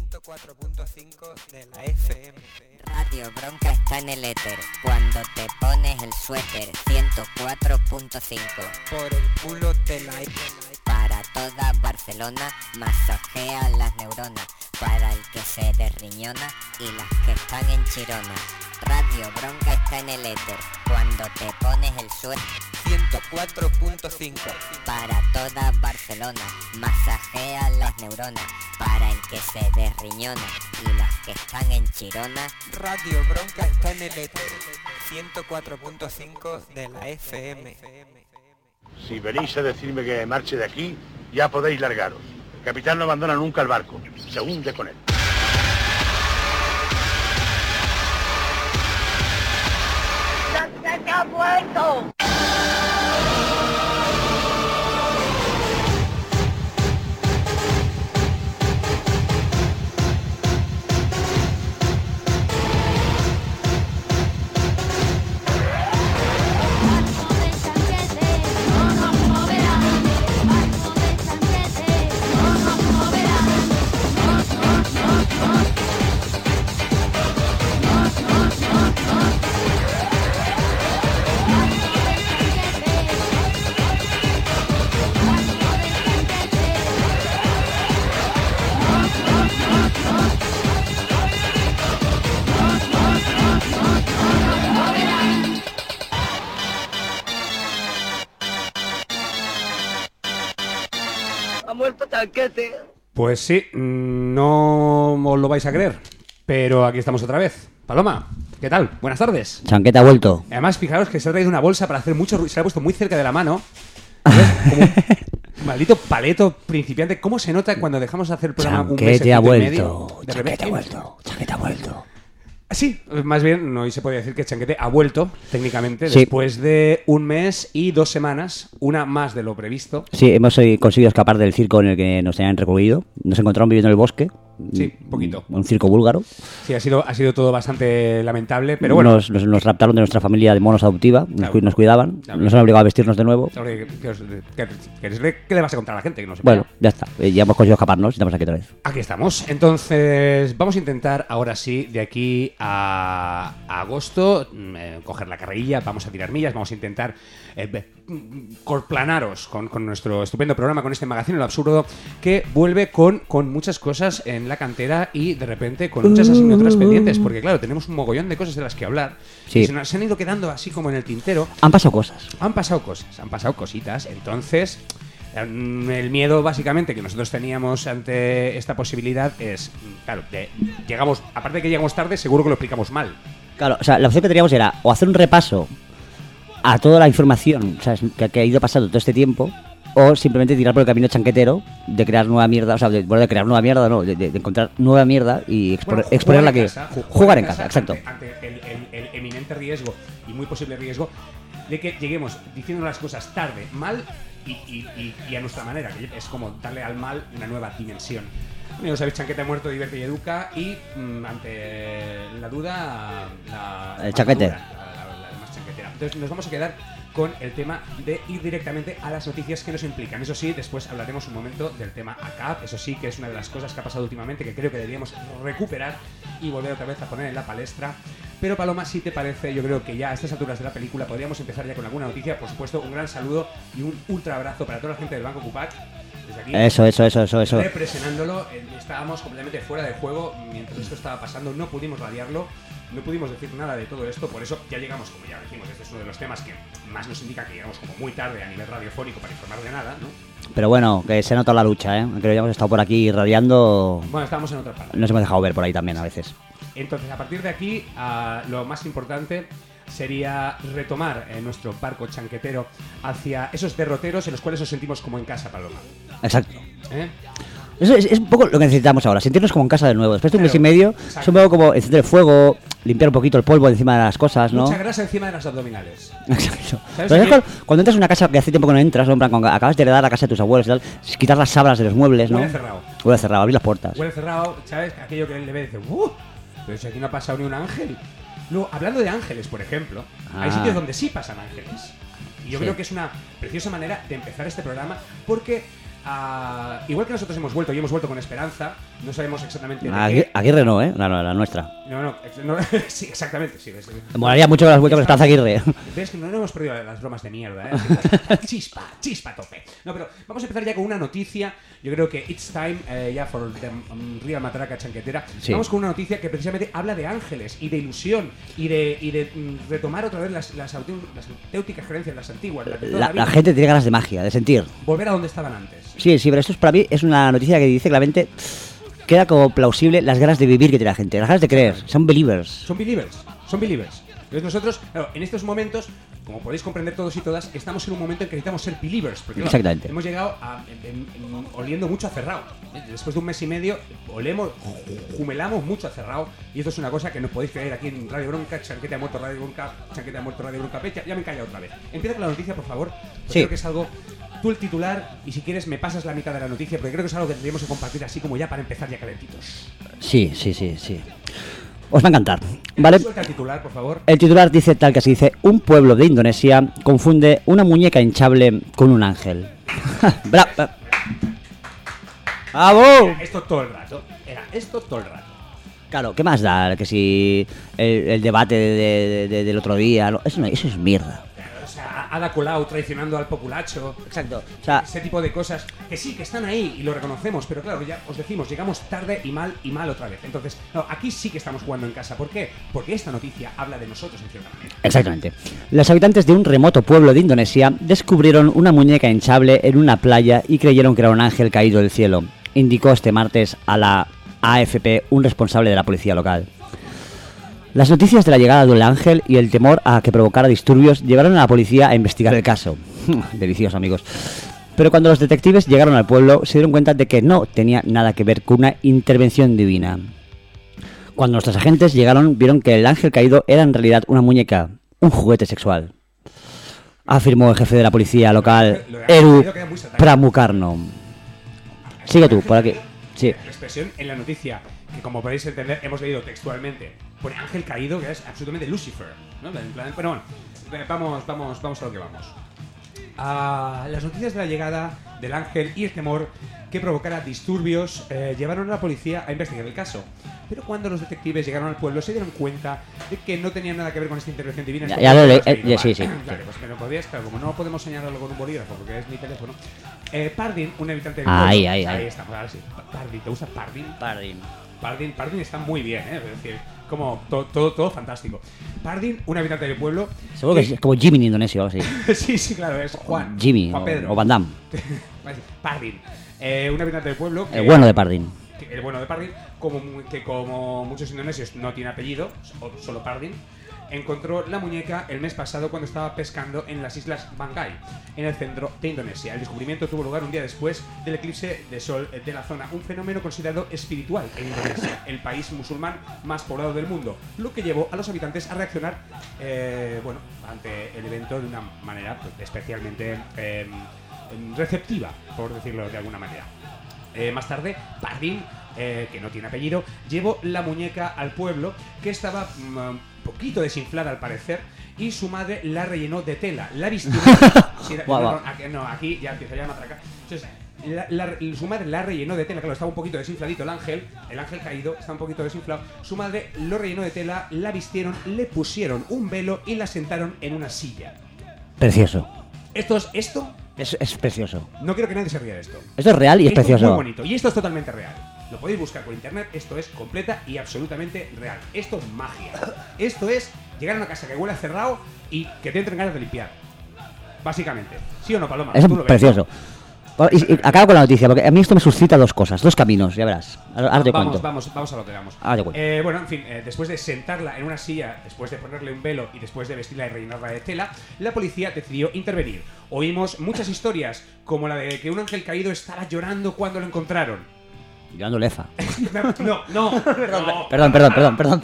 104.5 de la FM. Radio Bronca está en el éter. Cuando te pones el suéter, 104.5. Por el culo te la... Para toda Barcelona, masajea las neuronas. Para el que se desriñona y las que están en Chirona. Radio Bronca está en el éter. Cuando te pones el suéter, 104.5. para toda Barcelona, masajea las neuronas. Para el que se desriñona y las que están en Chirona. Radio Bronca está en el éter. 104.5 de la FM. Si venís a decirme que marche de aquí, ya podéis largaros. El capitán no abandona nunca el barco, se hunde con él. ¡Se ha muerto! Ha muerto Chanquete. Pues sí, no os lo vais a creer, pero aquí estamos otra vez. Paloma, ¿qué tal? Buenas tardes. Chanquete ha vuelto. Además, fijaros que se ha traído una bolsa para hacer mucho ruido, se la ha puesto muy cerca de la mano. ¿Ves? Como un maldito paleto principiante. ¿Cómo se nota cuando dejamos de hacer el programa un mes Chanquete ha y medio? vuelto. De Chanquete ha repente- vuelto. Chanquete ha vuelto. Sí, más bien, hoy se podría decir que Chanquete ha vuelto, técnicamente, Sí. después de un mes y 2 semanas, una más de lo previsto. Sí, hemos conseguido escapar del circo en el que nos tenían recluido. Nos encontramos viviendo en el bosque. Sí, un poquito. Un circo búlgaro. Sí, ha sido todo bastante lamentable, pero bueno. Nos raptaron de nuestra familia de monos adoptiva. Claro. Nos cuidaban. Claro. Nos han obligado a vestirnos de nuevo. ¿Qué le vas a contar a la gente? Que no sepa? Bueno, ya está. Ya hemos conseguido escaparnos y estamos aquí otra vez. Aquí estamos. Entonces, vamos a intentar ahora sí, de aquí a agosto, coger la carrerilla, vamos a tirar millas, vamos a intentar corplanaros con nuestro estupendo programa, con este magazine, lo absurdo, que vuelve con muchas cosas en la cantera y de repente con muchas asignaturas pendientes, porque claro, tenemos un mogollón de cosas de las que hablar. Sí. Y se nos han ido quedando así como en el tintero. Han pasado cosas. Han pasado cosas, han pasado cositas. Entonces, el miedo básicamente que nosotros teníamos ante esta posibilidad es, claro, que llegamos, aparte de que llegamos tarde, seguro que lo explicamos mal. Claro, o sea, la opción que teníamos era o hacer un repaso a toda la información, ¿sabes?, que ha ido pasando todo este tiempo, o simplemente tirar por el camino chanquetero de crear nueva mierda, o sea, de crear nueva mierda, no, de encontrar nueva mierda y exponerla que... Jugar en casa, exacto. Ante el eminente riesgo y muy posible riesgo de que lleguemos diciendo las cosas tarde, mal y a nuestra manera, que es como darle al mal una nueva dimensión. Ya sabéis, Chanquete ha muerto, divierte y educa, y ante la duda, El Chanquete. la más chanquetera. Entonces nos vamos a quedar con el tema de ir directamente a las noticias que nos implican. Eso sí, después hablaremos un momento del tema ACAP, eso sí que es una de las cosas que ha pasado últimamente que creo que deberíamos recuperar y volver otra vez a poner en la palestra. Pero Paloma, si te parece, yo creo que ya a estas alturas de la película podríamos empezar ya con alguna noticia. Por supuesto, un gran saludo y un ultra abrazo para toda la gente del Banco Cupac. Desde aquí, Eso. representándolo, estábamos completamente fuera de juego mientras esto estaba pasando, no pudimos radiarlo, no pudimos decir nada de todo esto, por eso ya llegamos, como ya decimos, este es uno de los temas que más nos indica que llegamos como muy tarde a nivel radiofónico para informar de nada, ¿no? Pero bueno, que se nota la lucha, ¿eh? Aunque ya hemos estado por aquí radiando, Bueno, estábamos en otra parte. nos hemos dejado ver por ahí también a veces. Entonces, a partir de aquí, lo más importante sería retomar nuestro barco chanquetero hacia esos derroteros en los cuales nos sentimos como en casa, Paloma. Exacto. ¿Eh? Eso es un poco lo que necesitamos ahora, sentirnos como en casa de nuevo. Después de un mes y medio, Exacto. es un poco como encender el fuego, limpiar un poquito el polvo de encima de las cosas, ¿no? Mucha grasa encima de las abdominales. Exacto. ¿Sabes Pero qué? cuando entras en una casa que hace tiempo que no entras, en plan, cuando acabas de heredar la casa de tus abuelos y tal, es quitar las sábanas de los muebles, ¿no? Huele cerrado. Huele cerrado, abrir las puertas. Huele cerrado, ¿sabes? Aquello que él le ve y dice, pero si aquí no ha pasado ni un ángel. Luego, hablando de ángeles, por ejemplo, hay sitios donde sí pasan ángeles. Y yo Sí. creo que es una preciosa manera de empezar este programa porque igual que nosotros hemos vuelto y hemos vuelto con esperanza, no sabemos exactamente... Aguirre no, ¿eh? La nuestra. No, sí, exactamente, sí. Me molaría mucho que las vueltas con Esperanza Aguirre. Ves que no hemos perdido las bromas de mierda, ¿eh? Chispa a tope. No, pero vamos a empezar ya con una noticia. Yo creo que it's time ya for the real matraca chanquetera. Sí. Vamos con una noticia que precisamente habla de ángeles y de ilusión y de retomar otra vez las auténticas creencias, las antiguas. La gente tiene ganas de magia, de sentir. Volver a donde estaban antes. Sí, pero esto para mí es una noticia que dice claramente... Queda como plausible las ganas de vivir que tiene la gente, las ganas de creer. Son believers. Son believers. Entonces nosotros, claro, en estos momentos, como podéis comprender todos y todas, estamos en un momento en que necesitamos ser believers. Porque, claro, exactamente. Hemos llegado oliendo mucho a cerrado. Después de un mes y medio, jumelamos mucho a cerrado. Y esto es una cosa que no podéis creer aquí en Radio Bronca. Chanquete ha muerto Radio Bronca, Chanquete ha muerto Radio Bronca. Ya me he callado otra vez. Empieza con la noticia, por favor. Sí. Creo que es algo... Tú el titular, y si quieres me pasas la mitad de la noticia, porque creo que es algo que tendríamos que compartir así como ya para empezar ya calentitos. Sí. Os va a encantar, ¿vale? Suelta el titular, por favor. El titular dice tal que así dice: un pueblo de Indonesia confunde una muñeca hinchable con un ángel. ¡Bravo! Era esto todo el rato. Claro, ¿qué más da que si el debate del otro día? Eso es mierda. Ada Colau traicionando al populacho. Exacto. O sea, ese tipo de cosas que sí, que están ahí y lo reconocemos, pero claro, ya os decimos, llegamos tarde y mal otra vez. Entonces, no, aquí sí que estamos jugando en casa. ¿Por qué? Porque esta noticia habla de nosotros en cierta manera. Exactamente. Los habitantes de un remoto pueblo de Indonesia descubrieron una muñeca hinchable en una playa y creyeron que era un ángel caído del cielo, indicó este martes a la AFP un responsable de la policía local. Las noticias de la llegada del ángel y el temor a que provocara disturbios llevaron a la policía a investigar el caso. Delicioso, amigos. Pero cuando los detectives llegaron al pueblo, se dieron cuenta de que no tenía nada que ver con una intervención divina. Cuando nuestros agentes llegaron, vieron que el ángel caído era en realidad una muñeca, un juguete sexual, afirmó el jefe de la policía local, Eru Pramukarno. Sigue tú, por aquí. Sí. La expresión en la noticia, que como podéis entender, hemos leído textualmente, pone ángel caído, que es absolutamente Lucifer, ¿no? Bueno, vamos a lo que vamos. Las noticias de la llegada del ángel y el temor que provocara disturbios llevaron a la policía a investigar el caso. Pero cuando los detectives llegaron al pueblo se dieron cuenta de que no tenía nada que ver con esta intervención divina. Ya lo leí, sí. Claro, pues que no podías, claro, como no podemos señalarlo con un bolígrafo porque es mi teléfono. Pardin, un habitante del pueblo. Ahí estamos, ahora sí. Pardin, ¿te gusta Pardin? Pardin está muy bien, es decir, como todo fantástico. Pardin, un habitante del pueblo. Seguro que es como Jimmy en Indonesia o algo así. sí, claro, es Juan. Jimmy Juan Pedro. o Van Damme. Pardin, un habitante del pueblo. El bueno de Pardin. El bueno de Pardin, como muchos indonesios no tiene apellido, solo Pardin, encontró la muñeca el mes pasado cuando estaba pescando en las islas Banggai, en el centro de Indonesia. El descubrimiento tuvo lugar un día después del eclipse de sol de la zona, un fenómeno considerado espiritual en Indonesia, el país musulmán más poblado del mundo, lo que llevó a los habitantes a reaccionar ante el evento de una manera especialmente receptiva, por decirlo de alguna manera. Más tarde, Pardin, que no tiene apellido, llevó la muñeca al pueblo, que estaba un poquito desinflada al parecer, y su madre la rellenó de tela. La vistió... aquí ya empieza ya a matracar. Entonces, su madre la rellenó de tela, claro, estaba un poquito desinfladito el ángel caído, estaba un poquito desinflado. Su madre lo rellenó de tela, la vistieron, le pusieron un velo y la sentaron en una silla. Precioso. ¿Esto? Es precioso. No quiero que nadie se ría de esto. Esto es real y es precioso. Es muy bonito. Y esto es totalmente real. Lo podéis buscar por internet. Esto es completa y absolutamente real. Esto es magia. Esto es llegar a una casa que huele a cerrado y que te entren ganas de limpiar. Básicamente. ¿Sí o no, Paloma? Es precioso. Y acabo con la noticia, porque a mí esto me suscita dos cosas, dos caminos, ya verás. Ahora te cuento. Vamos a lo que vamos. Bueno, en fin, después de sentarla en una silla, después de ponerle un velo y después de vestirla y rellenarla de tela, la policía decidió intervenir. Oímos muchas historias, como la de que un ángel caído estaba llorando cuando lo encontraron. Llorando lefa. No. Perdón.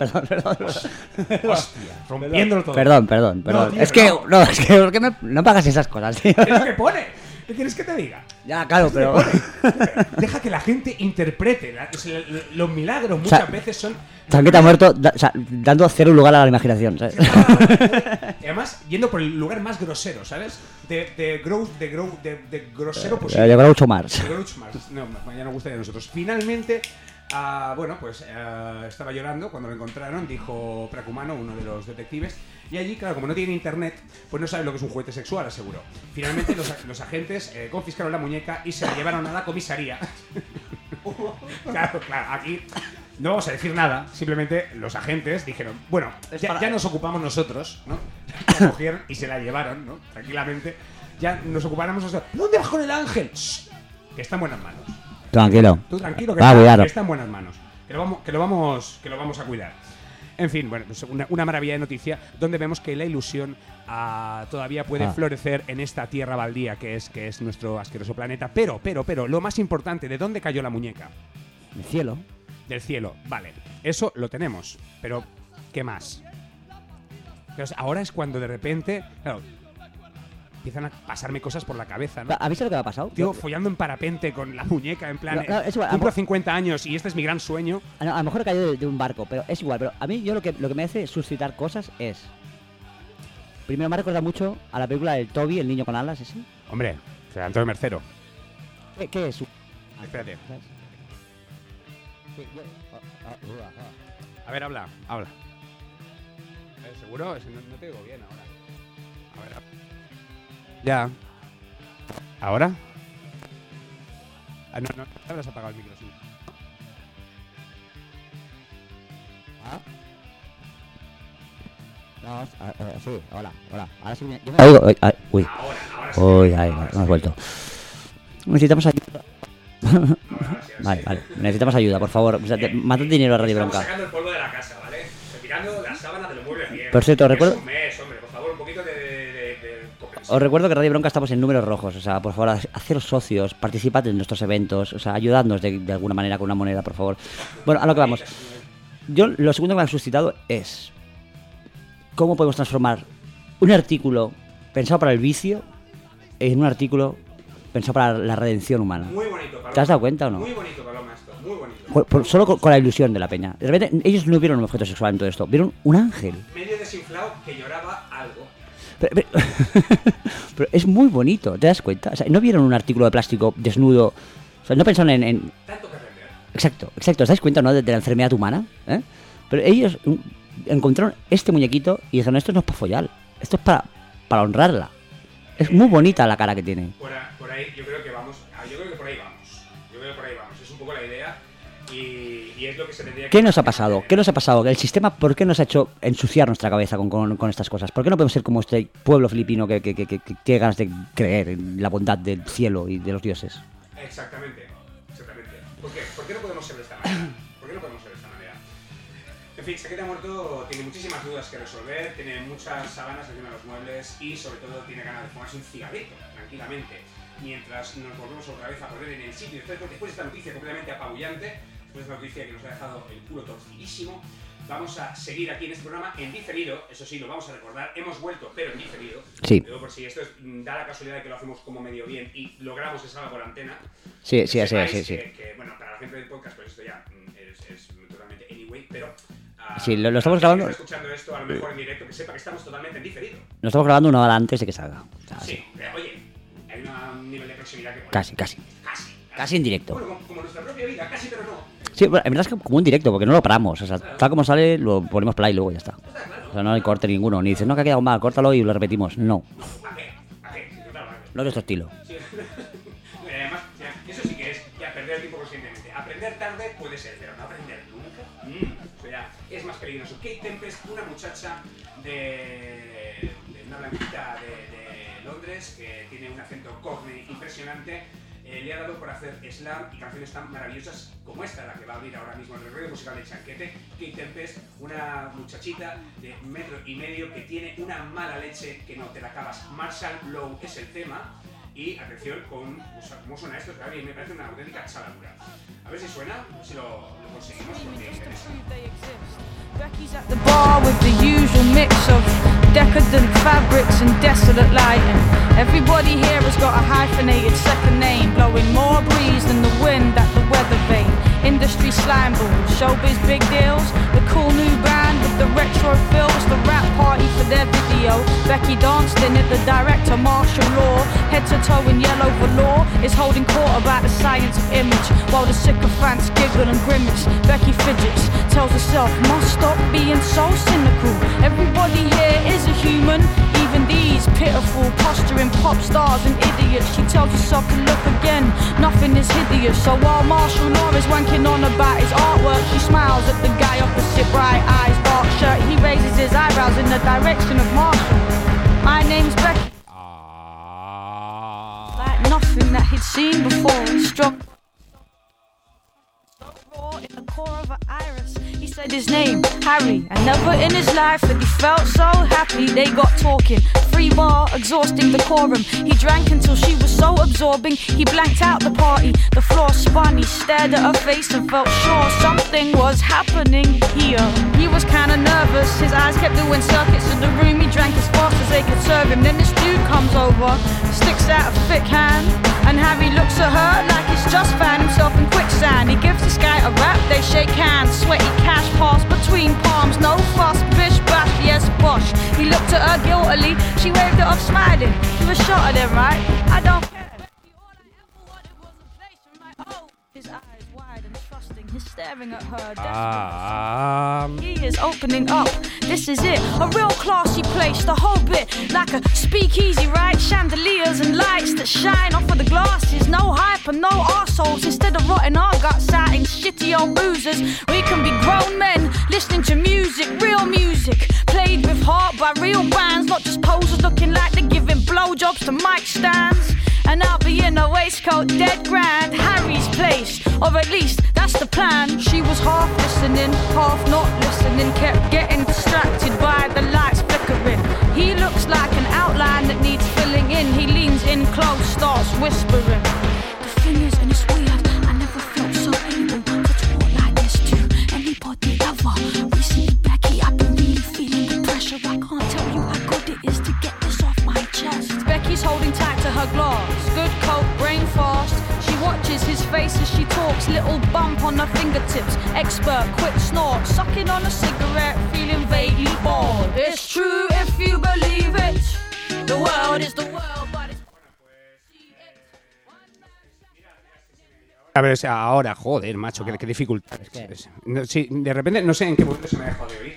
Hostia, rompiéndolo todo. Perdón. No, tío, es que no pagas esas cosas, tío. Es lo que pone. ¿Qué quieres que te diga? Ya, claro, pero... Deja que la gente interprete. Los milagros muchas veces son... Chanquete ha muerto dando cero lugar a la imaginación, ¿sabes? Y además, yendo por el lugar más grosero, ¿sabes? De grosero posible. De Groucho Marx. De Groucho Marx. No, ya nos gusta de nosotros. Finalmente... bueno, pues estaba llorando cuando lo encontraron, dijo Pracumano, uno de los detectives, y allí, claro, como no tiene internet, pues no sabe lo que es un juguete sexual, aseguró. Finalmente los agentes confiscaron la muñeca y se la llevaron a la comisaría. Claro, aquí no vamos a decir nada, simplemente los agentes dijeron, bueno, ya nos ocupamos nosotros, ¿no? La cogieron y se la llevaron, ¿no? Tranquilamente, ya nos ocupáramos nosotros. ¿Dónde vas con el ángel? Shh, que está en buenas manos. Tranquilo. Tú tranquilo, que está en buenas manos. Que lo vamos a cuidar. En fin, bueno, pues una maravilla de noticia donde vemos que la ilusión todavía puede florecer en esta tierra baldía que es nuestro asqueroso planeta. Pero, lo más importante, ¿de dónde cayó la muñeca? Del cielo. Del cielo, vale. Eso lo tenemos. Pero, ¿qué más? Entonces, ahora es cuando de repente... Claro, empiezan a pasarme cosas por la cabeza, ¿no? ¿Has visto lo que me ha pasado? Tío, follando en parapente con la muñeca, en plan... es igual, cumplo 50 años y este es mi gran sueño. A lo mejor he caído de un barco, pero es igual. Pero a mí lo que me hace suscitar cosas es... Primero me recuerda mucho a la película del Toby, el niño con alas, ese. Hombre, Antonio Mercero. ¿Qué es? Espérate. A ver, habla. ¿Seguro? No te digo bien ahora. A ver. Ya. ¿Ahora? No habrás apagado el micro, sí. No, sí, hola. Ahora sí yo me oigo. Uy. Ahora sí. Uy, hemos vuelto. Necesitamos ayuda. Vale. Necesitamos ayuda, por favor. O sea, manda dinero a Radio Bronca. Estamos sacando el polvo de la casa, ¿vale? Retirando las sábanas de los muebles viejos. Por cierto, recuerdo... Es un mes, hombre, por favor, un poquito de Os recuerdo que Radio Bronca estamos en números rojos. O sea, por favor, haceros socios, participad en nuestros eventos. O sea, ayudadnos de alguna manera con una moneda, por favor. Bueno, a lo que vamos. Yo, lo segundo que me ha suscitado es... ¿Cómo podemos transformar un artículo pensado para el vicio en un artículo pensado para la redención humana? Muy bonito, Paloma. ¿Te has dado cuenta o no? Muy bonito, Paloma, esto. Muy bonito. Solo con la ilusión de la peña. De repente, ellos no vieron un objeto sexual en todo esto. Vieron un ángel. Medio desinflado que lloraba algo. Pero es muy bonito, ¿te das cuenta? O sea, no vieron un artículo de plástico desnudo. O sea, no pensaron en... Tanto que aprender. Exacto. ¿Os dais cuenta, no? De la enfermedad humana, ¿eh? Pero ellos encontraron este muñequito y dijeron, esto no es para follar, esto es para honrarla. Es muy bonita la cara que tiene. Por ahí, yo creo que por ahí vamos. Es un poco la idea y es lo que se tendría que... ¿Qué nos ha pasado? El sistema, ¿por qué nos ha hecho ensuciar nuestra cabeza con estas cosas? ¿Por qué no podemos ser como este pueblo filipino que tiene ganas de creer en la bondad del cielo y de los dioses? Exactamente. ¿Por qué? ¿Por qué no podemos ser de esta manera? En fin, Chanquete ha muerto, tiene muchísimas dudas que resolver, tiene muchas sábanas encima de los muebles y sobre todo tiene ganas de fumarse un cigarrito, tranquilamente, mientras nos volvemos otra vez a poner en el sitio. Después de esta noticia completamente apabullante, después de esta noticia que nos ha dejado el culo torcidísimo, vamos a seguir aquí en este programa en diferido, eso sí, lo vamos a recordar, hemos vuelto, pero en diferido. Sí. Digo, por si esto da la casualidad de que lo hacemos como medio bien y logramos que salga por antena. Sí. Que, bueno, para la gente del podcast, pues esto ya es totalmente anyway, pero... Sí, lo estamos grabando. Si está escuchando esto, a lo mejor en directo, que sepa que estamos totalmente en diferido. Lo estamos grabando una hora antes de que salga. O sea, sí, oye, hay un nivel de proximidad que... Casi en directo. Bueno, como nuestra propia vida, casi pero no. Sí, bueno, en verdad es como un directo, porque no lo paramos. O sea, tal como sale, lo ponemos play y luego ya está. O sea, no hay corte ninguno. Ni dices, no, que ha quedado mal, córtalo y lo repetimos. No. ¿A qué? No es nuestro estilo. Sí. Además, eso sí que es ya perder el tiempo conscientemente. Aprender tarde puede ser, pero no aprender nunca. O sea, es más peligroso. Kate Tempest, una muchacha de una blanquita de Londres que tiene un acento cockney impresionante, le ha dado por hacer slam y canciones tan maravillosas como esta, la que va a abrir ahora mismo en el ruido musical de Chanquete. Kate Tempest, una muchachita de 1,5 metros que tiene una mala leche que no te la acabas. Marshall Lowe es el tema. Y atención con cómo suena esto, que a mí me parece una auténtica chaladura. A ver si suena, a ver si lo conseguimos porque interesa. Becky's at the bar with the usual mix of decadent fabrics and desolate lighting. Everybody here has got a hyphenated second name, blowing more breeze than the wind at the weather vane. Industry slime balls, showbiz big deals, the cool new band with the retro feels, the rap party for their video. Becky danced in it, the director martial law, head to toe in yellow velour, is holding court about the science of image, while the sycophants giggle and grimace. Becky fidgets, tells herself, must stop being so cynical. Everybody here is a human, even these pitiful posturing pop stars and idiots. She tells herself to look again, nothing is hideous. So while martial law is wanking on about his artwork, she smiles at the guy opposite, bright eyes, dark shirt. He raises his eyebrows in the direction of Marshall. My name's Becky. Like nothing that he'd seen before. Struck raw in the core of her iris. He said his name, Harry, and never in his life had he felt so happy. They got talking, free bar, exhausting decorum. He drank until she was so absorbing, he blanked out the party. The floor spun, he stared at her face and felt sure something was happening here. He was kinda nervous, his eyes kept doing circuits in the room. He drank as fast as they could serve him. Then this dude comes over, sticks out a thick hand, and Harry looks at her like he's just found himself in quicksand. He gives this guy a rap, they shake hands, sweaty cash pass between palms, no fuss, bish bash, yes bosh. He looked at her guiltily, she waved it off smiling. She was shot at him, right? I don't care. All I ever wanted was a place from my own. His eyes wide and trusting, he's staring at her. He is opening up, this is it. A real classy place, the whole bit. Like a speakeasy, right? Chandeliers and lights that shine off of the glasses. No hype and no arseholes. Instead of rotting our guts out in shitty old boozers, we can be grown men listening to music, real music, played with heart by real bands, not just posers looking like they're giving blowjobs to mic stands. And I'll be in a waistcoat, dead grand, Harry's place, or at least that's the plan. She was half listening, half not listening, kept getting distracted by the lights flickering. He looks like an outline that needs filling in. He leans in close, starts whispering. The thing is, and it's weird, I never felt so able to talk like this to anybody ever. Recently, Becky, I've been really feeling the pressure. I can't tell you how good it is to get this off my chest. Becky's holding tight to her glass, good coat, brain fast. She watches his face as she talks, little bump on her fingertips. Expert, quick snort, sucking on a cigarette, feeling vaguely bored. It's true if you believe it. The world is the world, but it's... A ver, ahora, joder, macho, qué dificultad. No, sí, de repente, no sé en qué momento se me ha dejado de oír.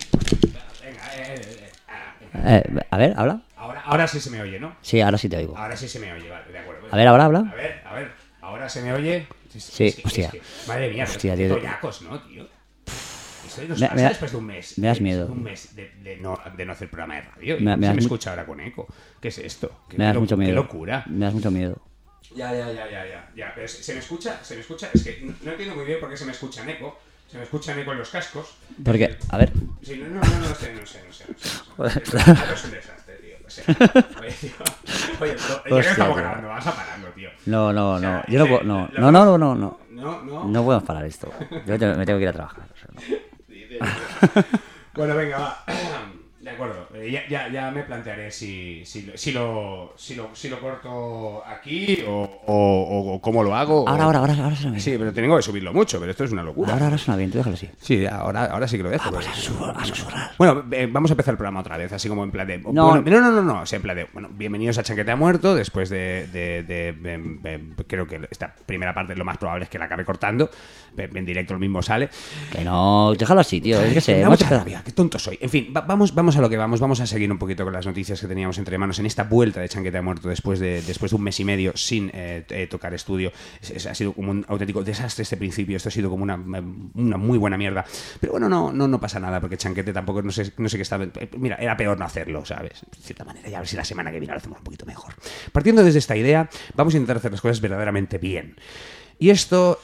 Venga, A ver, habla. Ahora sí se me oye, ¿no? Sí, ahora sí te oigo. Ahora sí se me oye, vale, de acuerdo. A ver, ahora habla. A ver, ahora se me oye. Sí, hostia. Madre mía, hostia, tío. tío. Toyacos, ¿no, tío? Esto nos pasa después de un mes. Me das miedo. Un mes de no hacer programa de radio. Me me escucha ahora con eco. ¿Qué es esto? Me das mucho miedo. Qué locura. Me das mucho miedo. Ya. Pero se me escucha. Es que no entiendo muy bien por qué se me escucha en eco. Se me escucha en eco en los cascos. Porque, a ver. Sí, no sé. Joder. Es un desastre, tío. O sea, oye, ya que estamos grabando, vas a pararlo, tío. No. O sea, Yo no puedo. No. No podemos parar esto. Yo me tengo que ir a trabajar. O sea, no. Bueno, venga, va. De acuerdo. Ya me plantearé si lo corto aquí o cómo lo hago. Ahora suena bien. Sí, pero tengo que subirlo mucho, pero esto es una locura. Ahora suena bien, tú déjalo así. Sí, ahora sí que lo dejo. Vamos a susurrar. Bueno, vamos a empezar el programa otra vez, así como en plan de... No. No, o sea, en plan de... Bueno, bienvenidos a Chaqueta Muerto, después de creo que esta primera parte lo más probable es que la acabe cortando, en directo lo mismo sale. Que no, déjalo así, tío. Es que se... Me da mucha rabia, qué tonto soy. En fin, vamos a lo que vamos a seguir un poquito con las noticias que teníamos entre manos en esta vuelta de Chaqueta Muerto después de un mes y medio sin tocar estudio. Ha sido como un auténtico desastre este principio, esto ha sido como una muy buena mierda. Pero bueno, no pasa nada, porque Chanquete tampoco, no sé qué estaba... Mira, era peor no hacerlo, ¿sabes? De cierta manera, ya a ver si la semana que viene lo hacemos un poquito mejor. Partiendo desde esta idea, vamos a intentar hacer las cosas verdaderamente bien. Y esto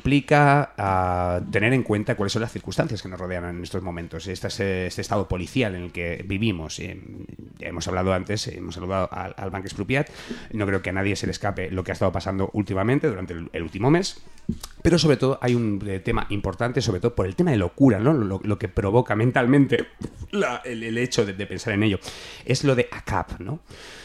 implica tener en cuenta cuáles son las circunstancias que nos rodean en estos momentos. Este estado policial en el que vivimos. Ya hemos hablado antes, hemos saludado al Banc Expropiat. No creo que a nadie se le escape lo que ha estado pasando últimamente, durante el último mes. Pero sobre todo hay un tema importante, sobre todo por el tema de locura, ¿no? Lo que provoca mentalmente el hecho de pensar en ello. Es lo de ACAP, ¿no?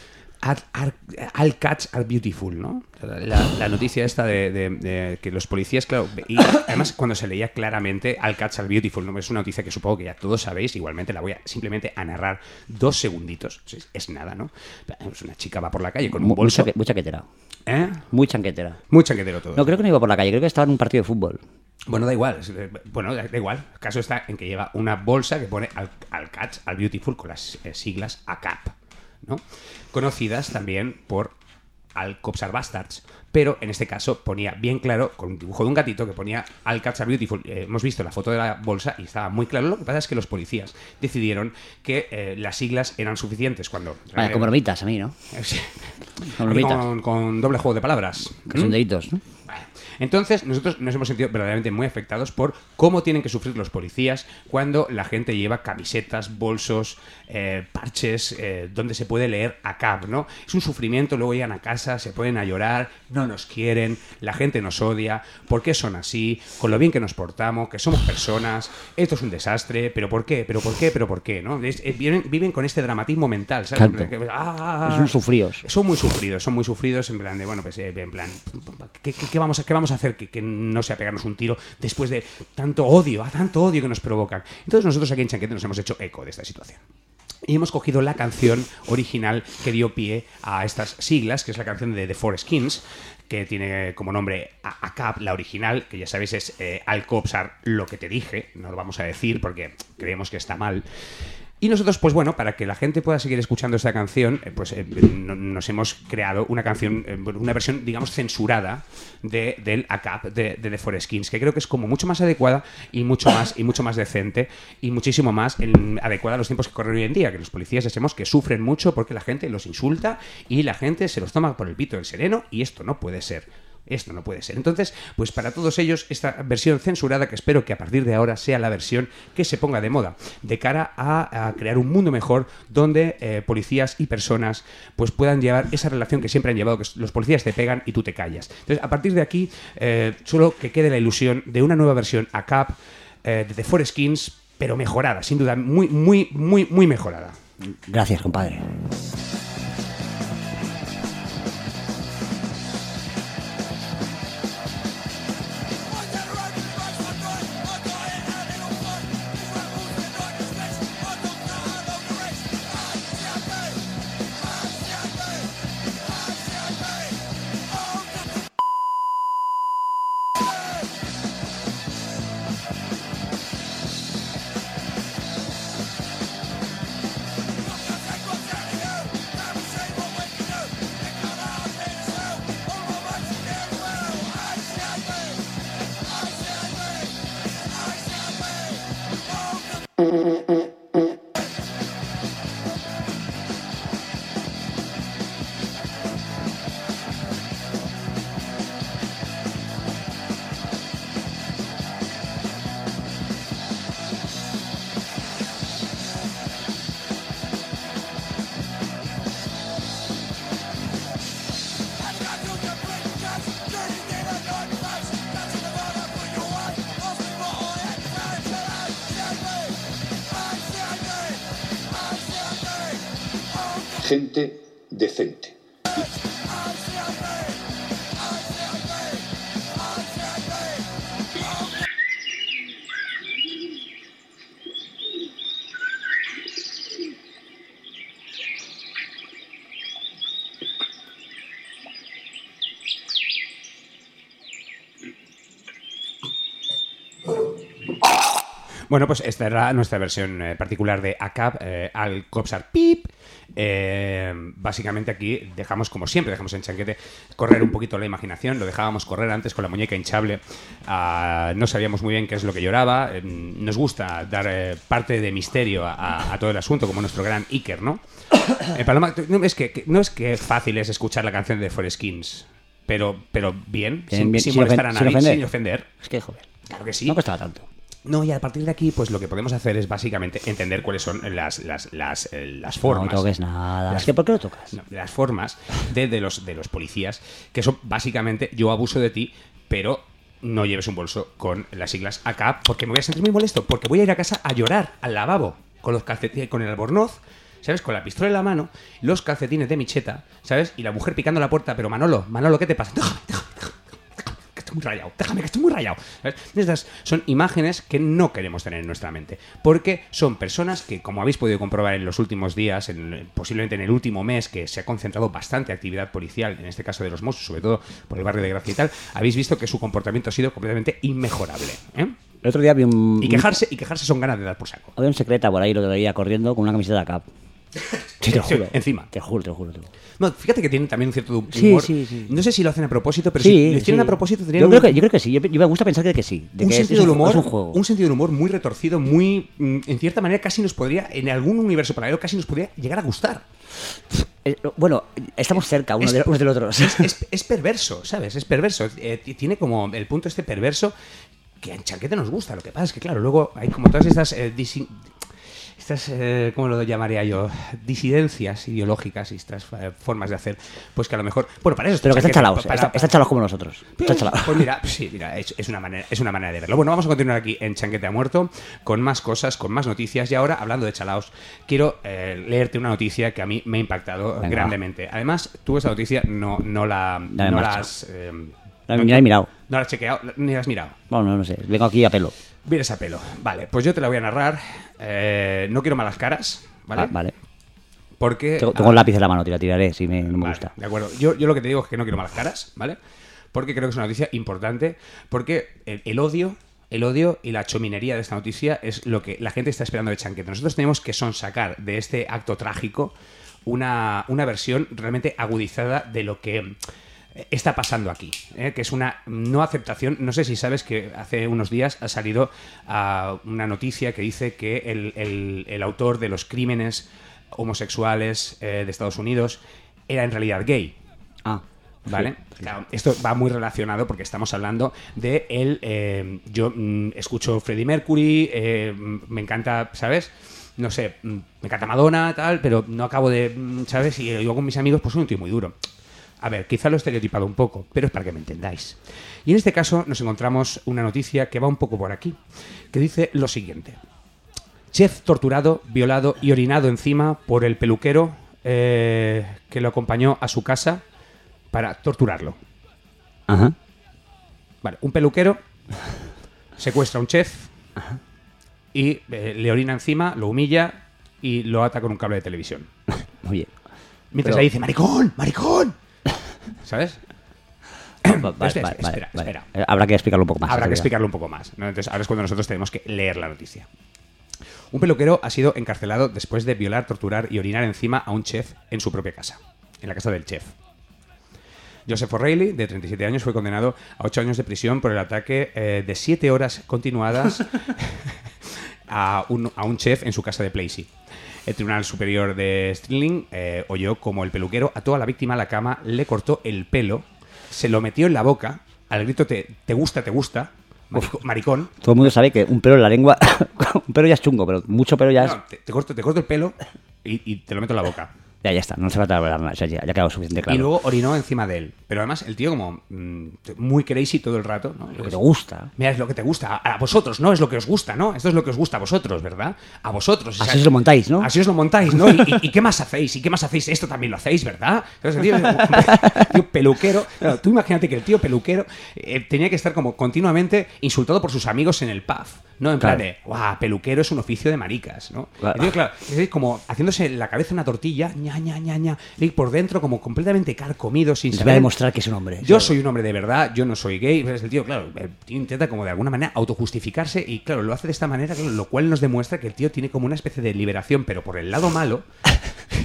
All cats are beautiful, ¿no? La noticia esta de que los policías, claro, y además cuando se leía claramente all cats are beautiful, ¿no? Es una noticia que supongo que ya todos sabéis, igualmente la voy simplemente a narrar 2 segunditos, es nada, ¿no? Una chica va por la calle con un bolso. Muy chaquetera. ¿Eh? Muy chanquetera. Muy chanquetero todo. No, creo que no iba por la calle, creo que estaba en un partido de fútbol. Bueno, da igual. Da igual. El caso está en que lleva una bolsa que pone all cats are beautiful con las siglas ACAP, ¿no? Conocidas también por All Cops Are Bastards, pero en este caso ponía bien claro, con un dibujo de un gatito, que ponía All Cats Are Beautiful. Hemos visto la foto de la bolsa y estaba muy claro. Lo que pasa es que los policías decidieron que las siglas eran suficientes cuando... Vale, con bromitas a mí, ¿no? Sí. Con bromitas. Con doble juego de palabras. Que son deditos, ¿no? Entonces, nosotros nos hemos sentido verdaderamente muy afectados por cómo tienen que sufrir los policías cuando la gente lleva camisetas, bolsos, parches, donde se puede leer ACAP, ¿no? Es un sufrimiento, luego llegan a casa, se ponen a llorar, no nos quieren, la gente nos odia, ¿por qué son así? Con lo bien que nos portamos, que somos personas, esto es un desastre, ¿pero por qué? ¿Pero por qué? ¿Pero por qué? ¿No? Viven con este dramatismo mental, ¿sabes? Son sufridos. Son muy sufridos en plan de, bueno, pues en plan, ¿qué vamos a hacer que no sea pegarnos un tiro después de tanto odio que nos provocan? Entonces nosotros aquí en Chanquete nos hemos hecho eco de esta situación. Y hemos cogido la canción original que dio pie a estas siglas, que es la canción de The Four Skins, que tiene como nombre ACAP, la original, que ya sabéis es All Cops Are lo que te dije, no lo vamos a decir porque creemos que está mal. Y nosotros, pues bueno, para que la gente pueda seguir escuchando esta canción, nos hemos creado una canción, una versión, digamos, censurada del ACAP de The Four Skins, que creo que es como mucho más adecuada y mucho más decente y muchísimo más adecuada a los tiempos que corren hoy en día, que los policías ya sabemos que sufren mucho porque la gente los insulta y la gente se los toma por el pito del sereno, y esto no puede ser. Esto no puede ser. Entonces, pues para todos ellos, esta versión censurada, que espero que a partir de ahora sea la versión que se ponga de moda, de cara a crear un mundo mejor donde policías y personas pues puedan llevar esa relación que siempre han llevado, que los policías te pegan y tú te callas. Entonces, a partir de aquí, solo que quede la ilusión de una nueva versión ACAP de The Four Skins, pero mejorada, sin duda, muy mejorada. Gracias, compadre. Gente decente. Bueno, pues esta era nuestra versión particular de ACAP, All Cops Are Pip. Básicamente aquí dejamos, como siempre, dejamos en Chanquete correr un poquito la imaginación. Lo dejábamos correr antes con la muñeca hinchable. No sabíamos muy bien qué es lo que lloraba. Nos gusta dar parte de misterio a todo el asunto, como nuestro gran Iker, ¿no? Paloma, no es que fácil es escuchar la canción de Four Skins. pero bien, Bien, sin sin molestar a ofen- sin nadie, ofender. sin ofender. Es que, joder, Claro que sí. no costaba tanto. No, y a partir de aquí, pues lo que podemos hacer es básicamente entender cuáles son las formas. No toques nada. Las- Es que, ¿por qué lo tocas? No, las formas de los policías, que son básicamente yo abuso de ti, pero no lleves un bolso con las siglas AK, porque me voy a sentir muy molesto, porque voy a ir a casa a llorar al lavabo con los calcetines, con el albornoz, ¿sabes? Con la pistola en la mano, los calcetines de Micheta, ¿sabes? Y la mujer picando la puerta, pero Manolo, ¿qué te pasa? Déjame, que estoy muy rayado, déjame que estoy muy rayado. ¿Sabes? Estas son imágenes que no queremos tener en nuestra mente, porque son personas que, como habéis podido comprobar en los últimos días, posiblemente en el último mes, que se ha concentrado bastante actividad policial, en este caso de los Mossos, sobre todo por el barrio de Gracia y tal, habéis visto que su comportamiento ha sido completamente inmejorable, ¿eh? El otro día vi un... Y quejarse son ganas de dar por saco. Había un secreta por ahí, lo veía corriendo con una camiseta de Cap. Sí, te lo juro. Encima. Te juro. No, fíjate que tienen también un cierto humor. Sí. No sé si lo hacen a propósito, pero si lo hicieron a propósito, tenían yo creo que sí. Yo me gusta pensar que sí. De un que sentido del humor, es un juego. un sentido del humor muy retorcido, muy, en cierta manera, casi nos podría, en algún universo paralelo, casi nos podría llegar a gustar. Bueno, estamos cerca unos del otro. Es perverso, ¿sabes? Es perverso. Tiene como el punto este perverso que en Chanquete nos gusta. Lo que pasa es que, claro, luego hay como todas estas ¿cómo lo llamaría yo? Disidencias ideológicas y estas formas de hacer, pues que a lo mejor... Bueno, para eso... Pero que están Chanquete, chalados. Están chalados como nosotros. Están chalados. Pues mira, es una manera de verlo. Bueno, vamos a continuar aquí en Chanquete ha muerto, con más cosas, con más noticias. Y ahora, hablando de chalaos, quiero leerte una noticia que a mí me ha impactado grandemente. Además, tú esa noticia no la has... Ni la he mirado. No la has chequeado, ni la has mirado. Bueno, no sé. Vengo aquí a pelo. Vienes a pelo. Vale, pues yo te la voy a narrar. No quiero malas caras, ¿vale? Vale. Porque... Tengo el lápiz en la mano, tiraré si no me Vale, gusta. de acuerdo. Yo lo que te digo es que no quiero malas caras, ¿vale? Porque creo que es una noticia importante. Porque el odio y la chominería de esta noticia es lo que la gente está esperando de Chanquete. Nosotros tenemos que sonsacar de este acto trágico una versión realmente agudizada de lo que está pasando aquí, que es una no aceptación. No sé si sabes que hace unos días ha salido una noticia que dice que el autor de los crímenes homosexuales de Estados Unidos era en realidad gay. ¿Vale? Sí. Claro, esto va muy relacionado porque estamos hablando de él. Yo escucho Freddie Mercury, me encanta, ¿sabes? No sé, me encanta Madonna, tal, pero no acabo de, ¿sabes? Y yo con mis amigos, pues soy un tío muy duro. A ver, quizá lo he estereotipado un poco, pero es para que me entendáis. Y en este caso nos encontramos una noticia que va un poco por aquí, que dice lo siguiente. Chef torturado, violado y orinado encima por el peluquero que lo acompañó a su casa para torturarlo. Ajá. Vale, un peluquero secuestra a un chef y le orina encima, lo humilla y lo ata con un cable de televisión. Oye. Mientras le dice, ¡maricón! ¡Maricón! ¿Sabes? Espera. Habrá que explicarlo un poco más. Habrá que explicarlo un poco más, ¿no? Entonces, ahora es cuando nosotros tenemos que leer la noticia. Un peluquero ha sido encarcelado después de violar, torturar y orinar encima a un chef en su propia casa, en la casa del chef. Joseph O'Reilly, de 37 años, fue condenado a 8 años de prisión por el ataque de 7 horas continuadas a un chef en su casa de Placey. El Tribunal Superior de Stirling oyó como el peluquero ató a la víctima a la cama, le cortó el pelo, se lo metió en la boca, al grito te gusta, maricón. Todo el mundo sabe que un pelo en la lengua, un pelo ya es chungo, pero mucho pelo ya es... No, te corto el pelo y te lo meto en la boca. Ya está, no se va a hablar nada, ya ha quedado suficiente claro. Y luego orinó encima de él. Pero además el tío como muy crazy todo el rato, ¿no? Lo que te gusta. Mira, es lo que te gusta. A vosotros, ¿no? Es lo que os gusta, ¿no? Esto es lo que os gusta a vosotros, ¿verdad? A vosotros. Así os lo montáis, ¿no? Así os lo montáis, ¿no? ¿Y qué más hacéis? ¿Y qué más hacéis? Esto también lo hacéis, ¿verdad? Entonces el tío peluquero... Claro, tú imagínate que el tío peluquero tenía que estar como continuamente insultado por sus amigos en el pub. No, en plan de, ¡guau! Peluquero es un oficio de maricas, ¿no? Claro. Tío, claro, es como haciéndose en la cabeza una tortilla, ña, y por dentro como completamente carcomido, sin Se saber... va a demostrar que es un hombre. Yo soy un hombre de verdad, yo no soy gay. El tío, claro, el tío intenta como de alguna manera autojustificarse y, claro, lo hace de esta manera, claro, lo cual nos demuestra que el tío tiene como una especie de liberación, pero por el lado malo...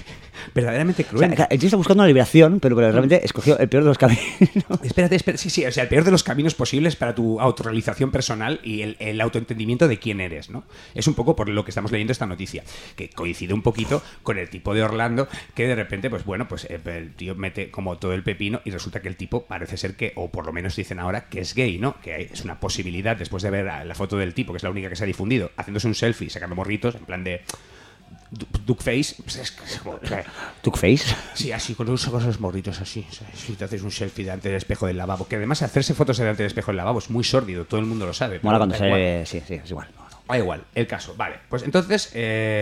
verdaderamente O cruenta. sea, el tío está buscando una liberación, pero realmente escogió el peor de los caminos. Espérate, sí, o sea, el peor de los caminos posibles para tu autorrealización personal y el autoentendimiento de quién eres, ¿no? Es un poco por lo que estamos leyendo esta noticia, que coincide un poquito con el tipo de Orlando, que de repente, pues bueno, pues el tío mete como todo el pepino y resulta que el tipo parece ser que, o por lo menos dicen ahora, que es gay, ¿no? Que es una posibilidad, después de ver la foto del tipo, que es la única que se ha difundido, haciéndose un selfie, sacando morritos, en plan de duckface, pues es como... ¿Duckface? Sí, así, con esos morritos así. Si te haces un selfie delante del espejo del lavabo, que además hacerse fotos delante del espejo del lavabo es muy sórdido, todo el mundo lo sabe. Mola cuando da se igual. ve... Sí, es igual. Da igual, el caso. Vale, pues entonces,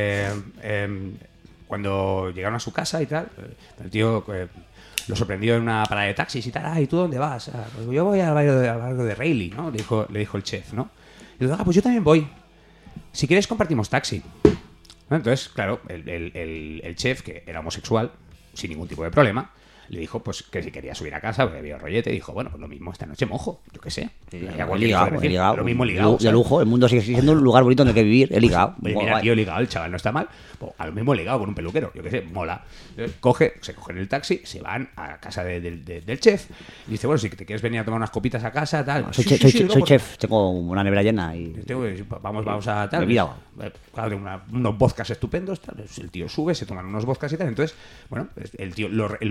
cuando llegaron a su casa y tal, el tío lo sorprendió en una parada de taxis y tal. Ah, ¿y tú dónde vas? Ah, pues yo voy al barrio de Rayleigh, ¿no? Le dijo el chef, ¿no? Y le dijo, pues yo también voy. Si quieres compartimos taxi. Entonces, claro, el chef, que era homosexual, sin ningún tipo de problema, le dijo pues que si quería subir a casa, porque había rollete, y dijo, bueno, pues lo mismo esta noche mojo, yo qué sé. He ligado. Lo mismo ligado. De lujo, el mundo sigue siendo un lugar bonito en el que vivir. He ligado. Oye, mira, tío, ligado, el chaval no está mal. Pues, a lo mismo ligado con un peluquero, yo qué sé, mola. Entonces, se cogen el taxi, se van a casa del chef, y dice, bueno, si te quieres venir a tomar unas copitas a casa, tal. Soy chef, tengo una nevera llena y... Vamos a tal. Claro, unos vodkas estupendos, tal. El tío sube, se toman unos vodkas y tal. Entonces, bueno, el tío,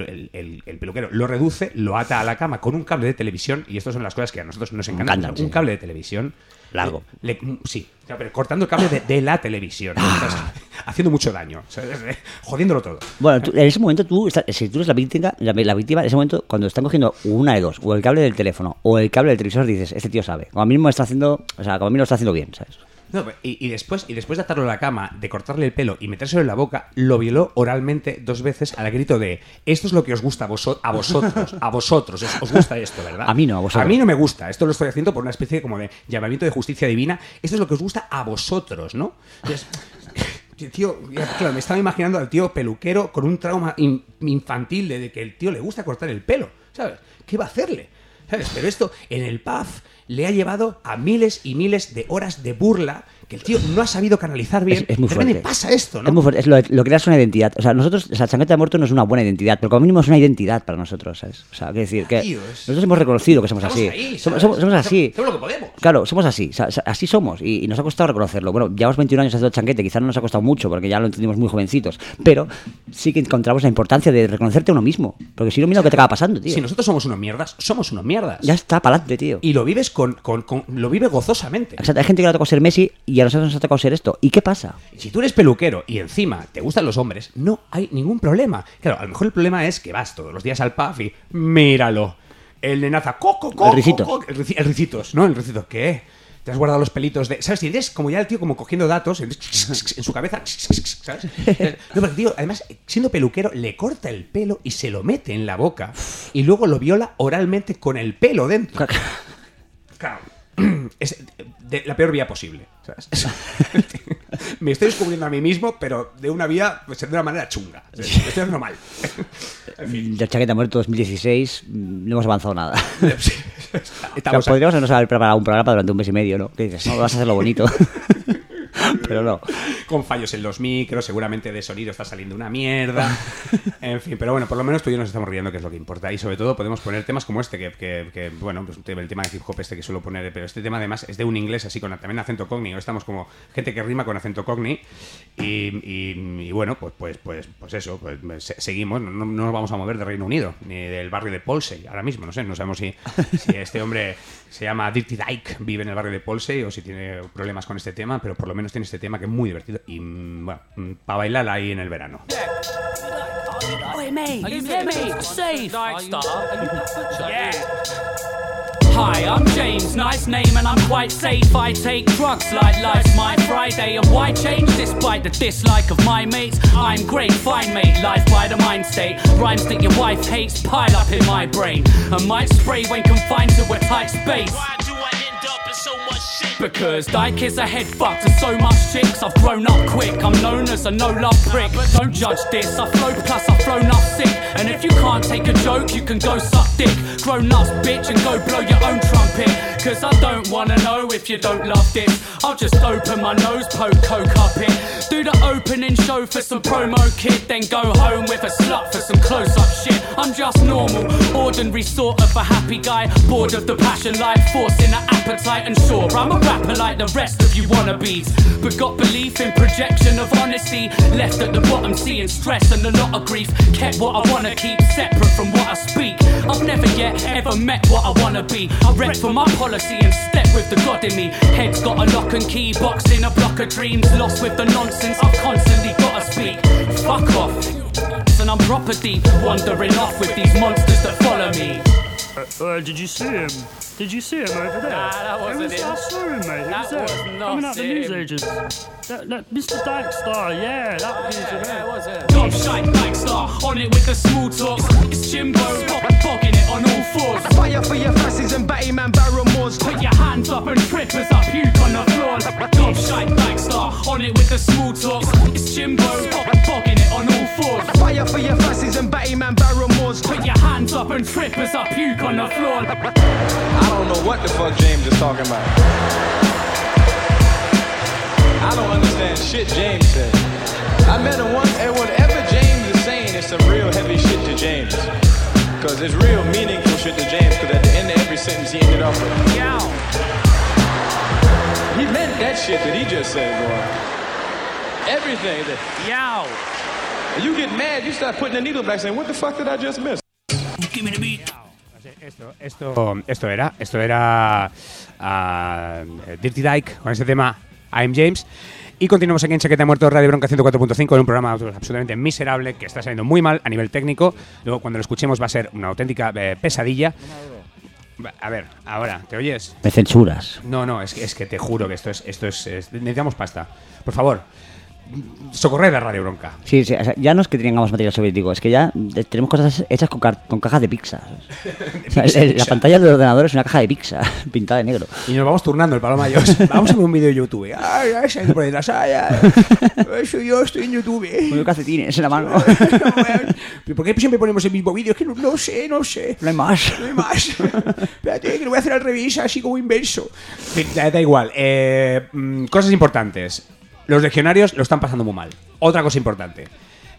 el peluquero lo reduce, lo ata a la cama con un cable de televisión, y estas son las cosas que a nosotros nos encantan. Un cable de televisión largo. Sí, pero cortando el cable de la televisión. Haciendo mucho daño, ¿sabes? Jodiéndolo todo. Bueno, en ese momento si tú eres la víctima, en ese momento, cuando están cogiendo una de dos, o el cable del teléfono o el cable del televisor, dices, este tío sabe. Como a mí me está haciendo, como a mí lo está haciendo bien, ¿sabes? No, y después de atarlo a la cama, de cortarle el pelo y metérselo en la boca, lo violó oralmente 2 veces al grito de: esto es lo que os gusta a vosotros, os gusta esto, ¿verdad? A mí no, a vosotros. A mí no me gusta, esto lo estoy haciendo por una especie como de llamamiento de justicia divina. Esto es lo que os gusta a vosotros, ¿no? Entonces, tío, claro, me estaba imaginando al tío peluquero con un trauma infantil de que el tío le gusta cortar el pelo, ¿sabes? ¿Qué va a hacerle? ¿Sabes? Pero esto en el pub le ha llevado a miles y miles de horas de burla que el tío no ha sabido canalizar bien. Es muy fuerte. Pasa esto, ¿no? Es muy fuerte. Lo creas una identidad. O sea, nosotros, la Chancleta de Muerto no es una buena identidad, pero como mínimo es una identidad para nosotros, ¿sabes? O sea, quiero decir que nosotros hemos reconocido que somos así. Ahí, somos así. Somos lo que podemos. Claro, somos así. O sea, así somos. Y nos ha costado reconocerlo. Bueno, llevamos 21 años haciendo chanquete, quizás no nos ha costado mucho porque ya lo entendimos muy jovencitos. Pero sí que encontramos la importancia de reconocerte a uno mismo. Porque si no, mira lo que te acaba pasando, tío. Si nosotros somos unos mierdas, somos unos mierdas. Ya está, pa'lante, tío. Y lo vives lo vive gozosamente. Exacto, hay gente que le ha tocado ser Messi y a nosotros nos ha tocado ser esto. ¿Y qué pasa? Si tú eres peluquero y encima te gustan los hombres, no hay ningún problema. Claro, a lo mejor el problema es que vas todos los días al pub y míralo. El nenaza, el ricito. El ricitos, ¿no? El ricito, ¿qué? Te has guardado los pelitos de... ¿Sabes? Si eres como ya el tío como cogiendo datos en su cabeza, ¿sabes? No, pero el tío, además, siendo peluquero, le corta el pelo y se lo mete en la boca y luego lo viola oralmente con el pelo dentro. Claro. Es la peor vía posible, ¿sabes? Me estoy descubriendo a mí mismo, pero de una vía, pues de una manera chunga. Me estoy haciendo mal. En fin. La Chaqueta Muerto 2016 no hemos avanzado nada. Estamos podríamos haber preparado un programa durante 1 mes y medio, ¿no? ¿Qué dices? No, vas a hacerlo bonito. Pero no. Con fallos en los micros, seguramente de sonido está saliendo una mierda. En fin, pero bueno, por lo menos tú y yo nos estamos riendo, que es lo que importa. Y sobre todo podemos poner temas como este, que bueno, pues el tema de hip hop este que suelo poner, pero este tema además es de un inglés así con también acento cogni. Ahora estamos como gente que rima con acento cogni. Y bueno, pues eso, pues seguimos. No nos vamos a mover de Reino Unido, ni del barrio de Polsey ahora mismo. No sabemos si este hombre se llama Dirty Dyke, vive en el barrio de Polsey, o si tiene problemas con este tema, pero por lo menos tiene este tema que es muy divertido y bueno, para bailar ahí en el verano. Oi, mate, are you safe? Yeah. Hi, I'm James, nice name and I'm quite safe. I take drugs like life's my Friday. And why change despite the dislike of my mates? I'm great, fine mate, life by the mind state. Rhymes that your wife hates pile up in my brain and might spray when confined to a tight space. Why do I end up in so much shit? Because Dyke is a head fuck to so much chicks. I've grown up quick, I'm known as a no-love prick. Don't judge this, I flow plus I've flown up sick. And if you can't take a joke, you can go suck dick. Grown ups, bitch, and go blow your own trumpet. Cause I don't wanna know if you don't love this. I'll just open my nose, poke coke up it. Do the opening show for some promo kit, then go home with a slut for some close-up shit. I'm just normal, ordinary sort of a happy guy, bored of the passion life, forcing an appetite. And sure, I'm a rapper like the rest of you wannabes, but got belief in projection of honesty. Left at the bottom seeing stress and a lot of grief. Kept what I wanna keep separate from what I speak. I've never yet ever met what I wanna be. I read for my policy and step with the God in me. Head's got a lock and key, box in a block of dreams. Lost with the nonsense, I've constantly gotta speak. Fuck off, and I'm proper deep, wandering off with these monsters that follow me. Did you see him? Did you see him over there? Nah, that wasn't him. I saw him, mate. That was was not coming out the him. newsagents. That Mr. Dykstar, yeah, that was him. Yeah, it was it. Gobshite Dykstar, on it with the small talk. It's Jimbo, bogging it on all fours. Fire for your fasces and batty man Barrymores. Put your hands up and trip as I puke on the floor. Gobshite Dykstar, on it with the small talk. It's Jimbo, bogging it on all fours. Fire for your fasces and batty man Barrymores. Put your hands up and trip as I puke on the floor. I don't know what the fuck James is talking about. I don't understand shit James said. I met him once, and whatever James is saying is some real heavy shit to James. Cause it's real meaningful shit to James, cause at the end of every sentence he ended off with yow. He meant that shit that he just said, boy. Everything that yow. And you get mad, you start putting the needle back saying, what the fuck did I just miss? Give me the beat. Esto era Dirty Dyke con ese tema I'm James. Y continuamos aquí en Chaqueta Muerto, Radio Bronca 104.5, en un programa absolutamente miserable que está saliendo muy mal a nivel técnico. Luego, cuando lo escuchemos, va a ser una auténtica pesadilla. A ver, ahora, ¿te oyes? Me censuras. No, es que te juro que esto es necesitamos pasta. Por favor, socorred a Radio Bronca. Sí, o sea, ya no es que tengamos material soviético, es que ya tenemos cosas hechas con cajas de pizza. O sea, la pantalla del ordenador es una caja de pizza pintada de negro. Y nos vamos turnando el Paloma y yo. Vamos a ver un vídeo de YouTube. Ay, ese por detrás. Eso yo estoy en YouTube. Con calcetines en la mano. ¿Por qué siempre ponemos el mismo vídeo? Es que no sé. No hay más. Espérate, que lo voy a hacer al revés, así como inverso. Da igual. Cosas importantes. Los legionarios lo están pasando muy mal. Otra cosa importante.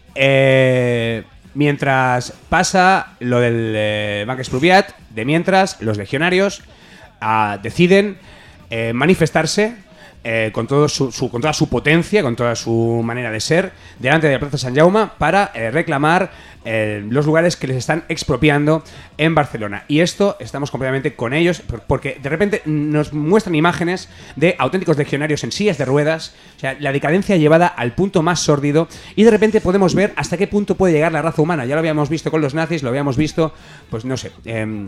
Mientras pasa lo del Banc Expropiat, de mientras los legionarios deciden manifestarse con toda su potencia, con toda su manera de ser, delante de la Plaza Sant Jaume para reclamar los lugares que les están expropiando en Barcelona. Y esto estamos completamente con ellos, porque de repente nos muestran imágenes de auténticos legionarios en sillas de ruedas, o sea, la decadencia llevada al punto más sórdido, y de repente podemos ver hasta qué punto puede llegar la raza humana. Ya lo habíamos visto con los nazis, lo habíamos visto, pues no sé,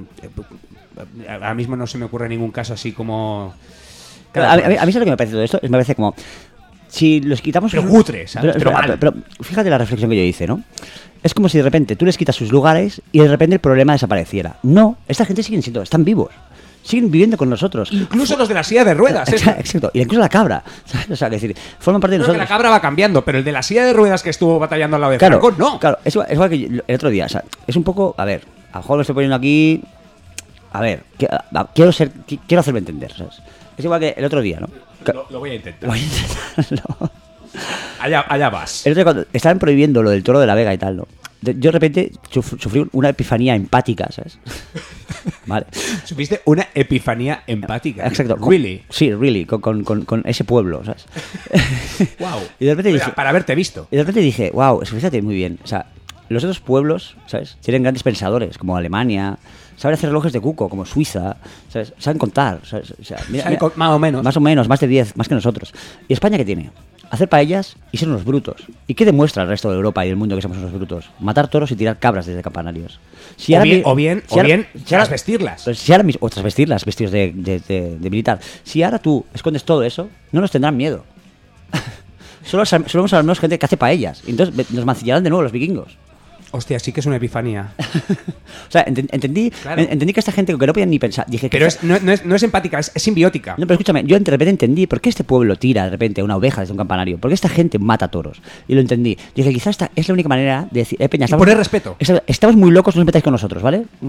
ahora mismo no se me ocurre ningún caso así como... A mí ¿sabes lo que me parece todo esto? Me parece como... Si los quitamos... Pero cutre, ¿sabes? Pero mal. Pero fíjate la reflexión que yo hice, ¿no? Es como si de repente tú les quitas sus lugares y de repente el problema desapareciera. No, esta gente están vivos. Siguen viviendo con nosotros. Incluso los de la silla de ruedas. Exacto. Y incluso la cabra. O sea, es decir, forman parte de nosotros. Que la cabra va cambiando, pero el de la silla de ruedas que estuvo batallando al lado de Franco, no. Claro, es igual que el otro día. O sea, es un poco... A ver, a lo mejor lo estoy poniendo aquí... A ver, quiero hacerme entender, ¿sabes? Es igual que el otro día, ¿no? Lo voy a intentar. No. Allá vas. El otro día, cuando estaban prohibiendo lo del Toro de la Vega y tal, ¿no? Yo de repente sufrí una epifanía empática, ¿sabes? Vale. ¿Sufriste una epifanía empática? Exacto. ¿Really? Sí, really, con ese pueblo, ¿sabes? Wow. Y de repente dije, para haberte visto. Y de repente dije, wow, fíjate muy bien. O sea, los otros pueblos, ¿sabes? Tienen grandes pensadores, como Alemania... Saben hacer relojes de cuco, como Suiza, ¿sabes? Saben contar, ¿sabes? O sea, mira, más o menos. Más o menos, más de 10, más que nosotros. ¿Y España qué tiene? Hacer paellas y ser unos brutos. ¿Y qué demuestra el resto de Europa y del mundo que somos unos brutos? Matar toros y tirar cabras desde campanarios. O bien trasvestirlas. O trasvestirlas, vestidos de militar. Si ahora tú escondes todo eso, no nos tendrán miedo. Solo vamos a la menos gente que hace paellas. Y entonces nos mancillarán de nuevo los vikingos. Hostia, sí que es una epifanía. O sea, entendí que esta gente que no podían ni pensar... Dije, pero no es empática, es simbiótica. No, pero escúchame, yo de repente entendí por qué este pueblo tira de repente a una oveja desde un campanario. Por qué esta gente mata toros. Y lo entendí. Dije, quizás esta es la única manera de decir... Peña, poner respeto. Estamos muy locos, no os metáis con nosotros, ¿vale?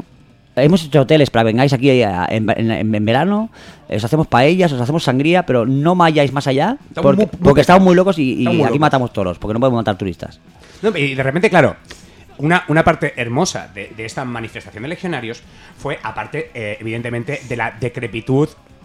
hemos hecho hoteles para que vengáis aquí en verano, os hacemos paellas, os hacemos sangría, pero no vayáis más allá, porque estamos muy locos y aquí locos. Matamos toros, porque no podemos matar turistas. No, y de repente, claro, una parte hermosa de esta manifestación de legionarios fue, aparte, evidentemente, de la decrepitud...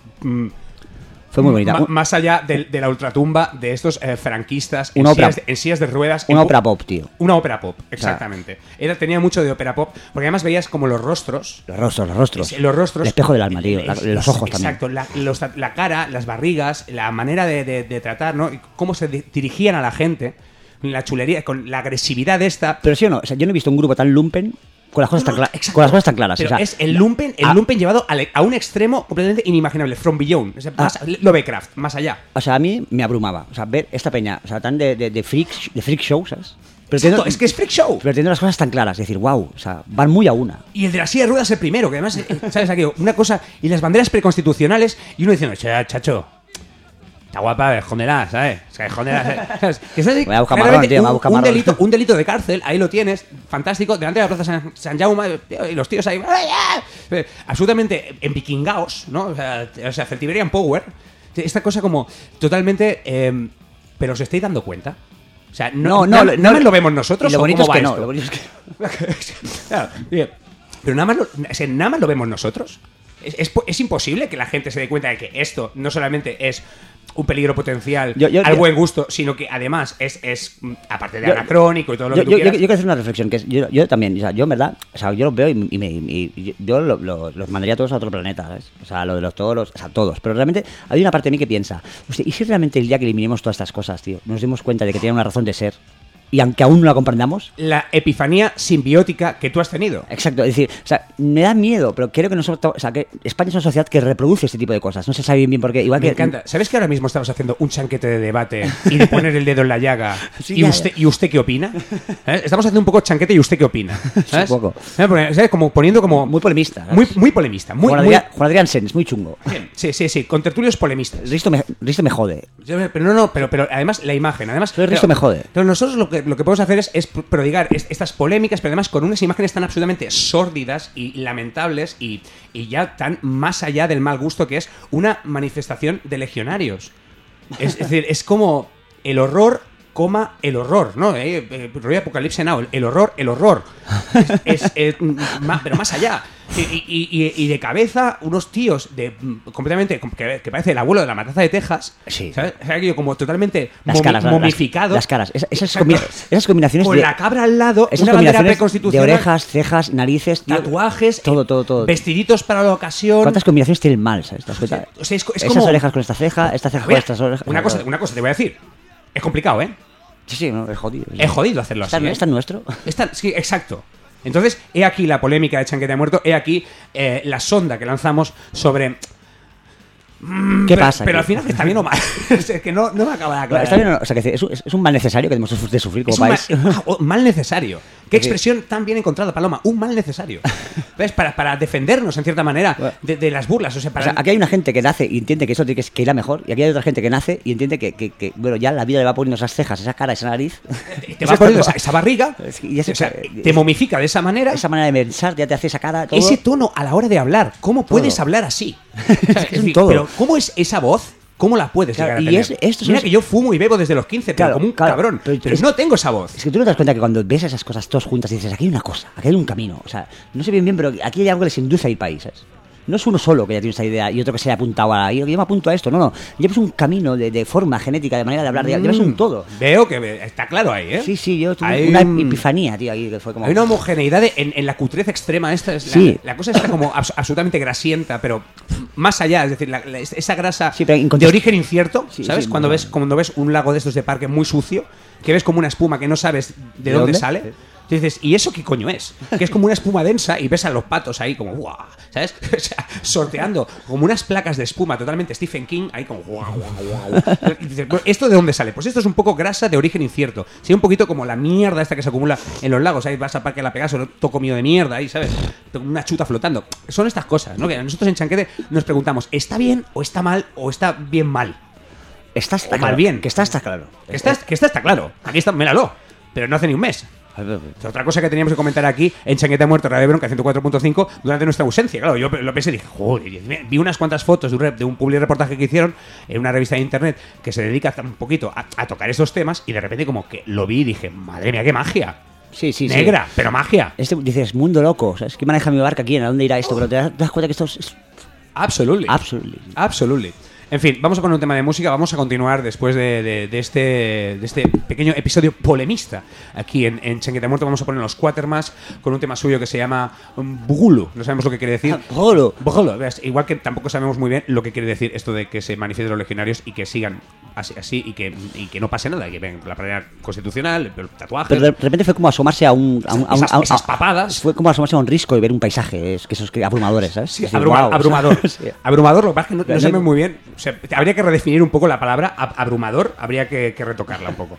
Fue muy bonita. Más allá de la ultratumba de estos franquistas en sillas de ruedas. Una ópera pop, tío. Una ópera pop, exactamente. Tenía mucho de ópera pop, porque además veías como los rostros. Los rostros. El espejo del alma, tío. Los ojos también. Exacto. La cara, las barrigas, la manera de tratar, ¿no? Y cómo se dirigían a la gente. La chulería, con la agresividad de esta. Pero sí o no, o sea, yo no he visto un grupo tan lumpen con las cosas tan claras. Pero o sea, es el lumpen llevado a un extremo completamente inimaginable. From beyond. O sea, Lovecraft, más allá. O sea, a mí me abrumaba. O sea, ver esta peña, o sea, tan de freak show, ¿sabes? Pero es que es freak show. Pero teniendo las cosas tan claras, es decir, wow, o sea, van muy a una. Y el de la silla de ruedas es el primero, que además, ¿sabes? Aquí, una cosa, y las banderas preconstitucionales, y uno diciendo, chacho, está guapa, escóndela, ¿sabes? ¿Sabes? Voy a buscar marrón, tío, un delito de cárcel, ahí lo tienes, fantástico, delante de la plaza San Jaume, y los tíos ahí, absolutamente empiquingaos, ¿no? O sea, Celtiberian Power, esta cosa como totalmente... pero os estáis dando cuenta. O sea, no lo vemos nosotros. Y lo bonito es que no. Claro, pero nada más lo vemos nosotros. Es imposible que la gente se dé cuenta de que esto no solamente es un peligro potencial al buen gusto, sino que además es aparte de anacrónico y todo lo que tú quieras. Yo quiero hacer una reflexión, que es, yo también, o sea, yo en verdad, o sea, yo los veo y yo los mandaría a todos a otro planeta, ¿sabes? O sea, lo de los toros, o sea, todos. Pero realmente hay una parte de mí que piensa, hostia, ¿y si realmente el día que eliminemos todas estas cosas, tío, nos dimos cuenta de que tienen una razón de ser? Y aunque aún no la comprendamos, la epifanía simbiótica que tú has tenido. Exacto, es decir, o sea, me da miedo, pero creo que nosotros, o sea, que España es una sociedad que reproduce este tipo de cosas. No se sabe bien por qué. Igual me encanta. ¿Sabes que ahora mismo estamos haciendo un chanquete de debate y de poner el dedo en la llaga? Sí, ¿Y usted qué opina? Estamos haciendo un poco chanquete y usted qué opina. ¿Sabes? Un poco. ¿Sabes? Como poniendo como muy polemista. Muy polemista. Juan Adrián Sens, muy chungo. Sí, con tertulios polemistas. Risto me jode. Pero además la imagen, Risto me jode. Pero nosotros lo que podemos hacer es prodigar estas polémicas, pero además con unas imágenes tan absolutamente sórdidas y lamentables y ya tan más allá del mal gusto, que es una manifestación de legionarios. Es decir, es como el horror, el horror, ¿no? Rollo Apocalipsis Now, el horror. Pero más allá. Y de cabeza, unos tíos completamente que parece el abuelo de la matanza de Texas. Sí. ¿Sabes? O sea, como totalmente momificados. Las caras. Esas combinaciones. Con la cabra al lado, esas una bandera combinaciones preconstitucional. De orejas, cejas, narices, tatuajes, todo. Vestiditos para la ocasión. ¿Cuántas combinaciones tienen mal? ¿Sabes? O sea, es esas como orejas con esta ceja con estas orejas. Una cosa te voy a decir. Es complicado, ¿eh? Sí, no, es jodido. Es jodido hacerlo así. ¿Está nuestro? Sí, exacto. Entonces, he aquí la polémica de Chanquete ha muerto, he aquí la sonda que lanzamos sobre... ¿Qué pasa? Pero al final está bien o mal. Es que no me acaba de aclarar. Está bien o no, o sea, que es un mal necesario que debemos de sufrir como país. Mal necesario. Qué expresión tan bien encontrada, Paloma. Un mal necesario. ¿Ves? Para defendernos, en cierta manera, de las burlas. O sea, aquí hay una gente que nace y entiende que eso tiene que ir a mejor. Y aquí hay otra gente que nace y entiende que bueno, ya la vida le va poniendo esas cejas, esa cara, esa nariz. Te va poniendo esa barriga. Y te momifica de esa manera. Esa manera de pensar, ya te hace esa cara. Todo. Ese tono a la hora de hablar. ¿Cómo puedes hablar así? Es un todo. Pero ¿cómo es esa voz? ¿Cómo la puedes llegar a tener? Mira que yo fumo y bebo desde los 15, pero como un cabrón. Pero no tengo esa voz. Es que tú no te das cuenta que cuando ves esas cosas todas juntas y dices, aquí hay una cosa, aquí hay un camino. O sea, no sé bien, pero aquí hay algo que les induce a ir países. No es uno solo que ya tiene esa idea y otro que se le ha apuntado a... Yo me apunto a esto. No. Llevas un camino de forma genética, de manera de hablar. Llevas un todo. Veo que está claro ahí, ¿eh? Sí, yo tuve una epifanía, tío, ahí que fue como... Hay una homogeneidad en la cutrez extrema esta. La cosa está como absolutamente grasienta, pero más allá. Es decir, esa grasa de origen incierto, ¿sabes? Cuando ves un lago de estos de parque muy sucio, que ves como una espuma que no sabes de dónde sale... Dices, ¿y eso qué coño es? Que es como una espuma densa y ves a los patos ahí como ¡guau! ¿Sabes? O sea, sorteando como unas placas de espuma totalmente Stephen King, ahí como ¡guau! Y dices, ¿esto de dónde sale? Pues esto es un poco grasa de origen incierto. Sí, un poquito como la mierda esta que se acumula en los lagos. Ahí vas a Parque La Pegaso, todo comido de mierda ahí, ¿sabes? Una chuta flotando. Son estas cosas, ¿no? Que nosotros en Chanquete nos preguntamos, ¿está bien o está mal o está bien mal? Está claro. Mal bien. Que está claro. Que está claro. Aquí está, míralo. Pero no hace ni un mes. Otra cosa que teníamos que comentar aquí en Chanquete Muerto, Radio Bronca 104.5 durante nuestra ausencia. Claro, yo lo pensé y dije, joder, vi unas cuantas fotos de un public reportaje que hicieron en una revista de internet que se dedica un poquito a tocar estos temas, y de repente como que lo vi y dije, madre mía, qué magia. Sí. Negra, pero magia. Dices, mundo loco, o sea, es que maneja mi barca aquí, ¿a dónde irá esto? Pero te das cuenta que esto es... Absolutely. En fin, vamos a poner un tema de música. Vamos a continuar después de este pequeño episodio polemista aquí en Chanquete Muerto. Vamos a poner los Quatermass con un tema suyo que se llama Bugulu. No sabemos lo que quiere decir. Bugulu. Igual que tampoco sabemos muy bien lo que quiere decir esto de que se manifiesten los legionarios y que sigan así y que no pase nada, que ven la pradera constitucional, el tatuaje. Pero de repente fue como asomarse a esas papadas. Fue como asomarse a un risco y ver un paisaje, esos abrumadores, ¿sabes? Sí, abrumador. Abrumador, lo que pasa es que no sabemos muy bien. O sea, habría que redefinir un poco la palabra abrumador, habría que retocarla un poco.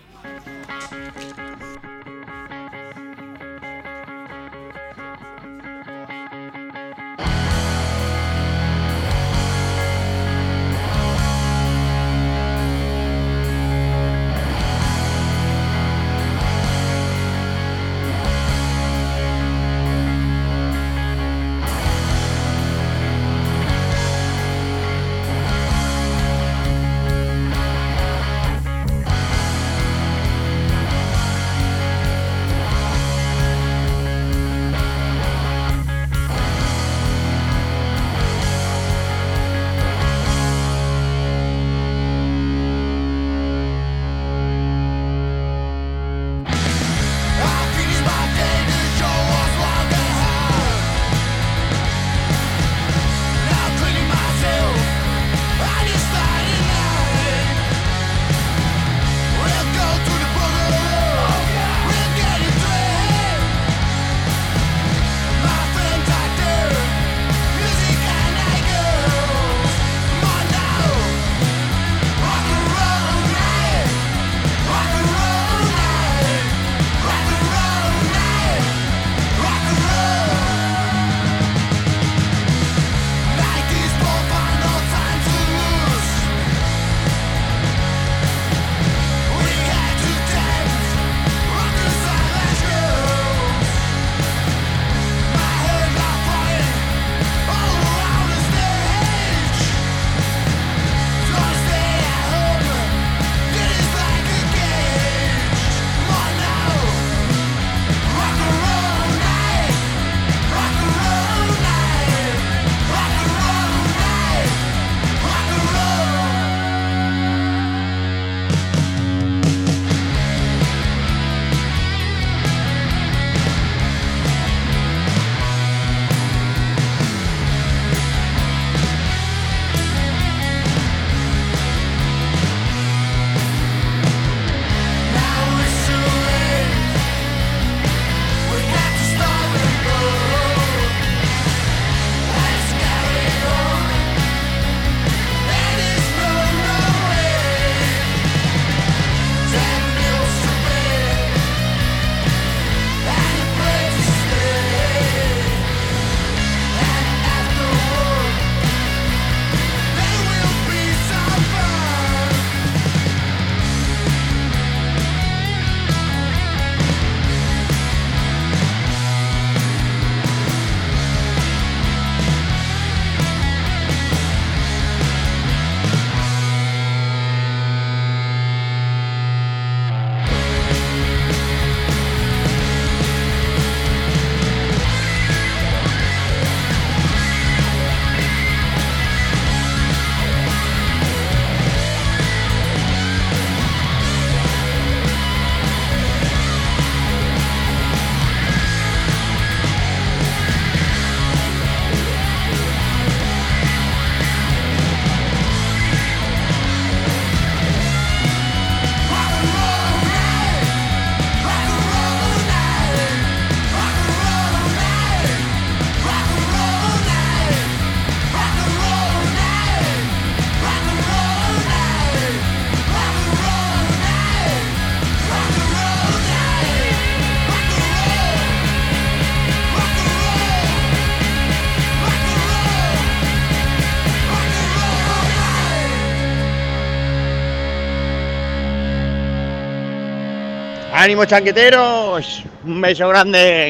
¡Ánimo, chanqueteros! un beso grande.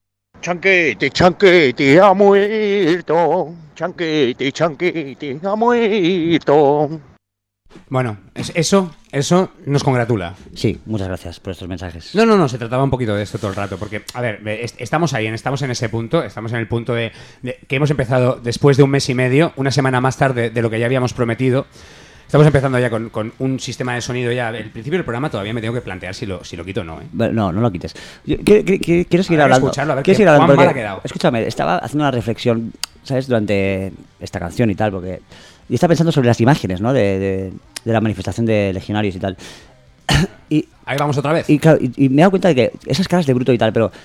Chanquete ha muerto. Chanquete ha muerto. Bueno, eso nos congratula. Sí, muchas gracias por estos mensajes. No, se trataba un poquito de esto todo el rato, porque, a ver, estamos en ese punto, estamos en el punto de que hemos empezado después de un mes y medio, una semana más tarde de lo que ya habíamos prometido. Estamos empezando ya con un sistema de sonido ya. El principio del programa todavía me tengo que plantear si lo quito o no, ¿eh? No lo quites. Quiero seguir hablando. Escucharlo, a ver quiero qué seguir hablando mal porque, ha quedado. escúchame, estaba haciendo una reflexión, ¿sabes? Durante esta canción y tal, porque... Y estaba pensando sobre las imágenes, ¿no? De la manifestación de legionarios y tal. Y, ahí vamos otra vez. Y, claro, y me he dado cuenta de que esas caras de bruto y tal, pero...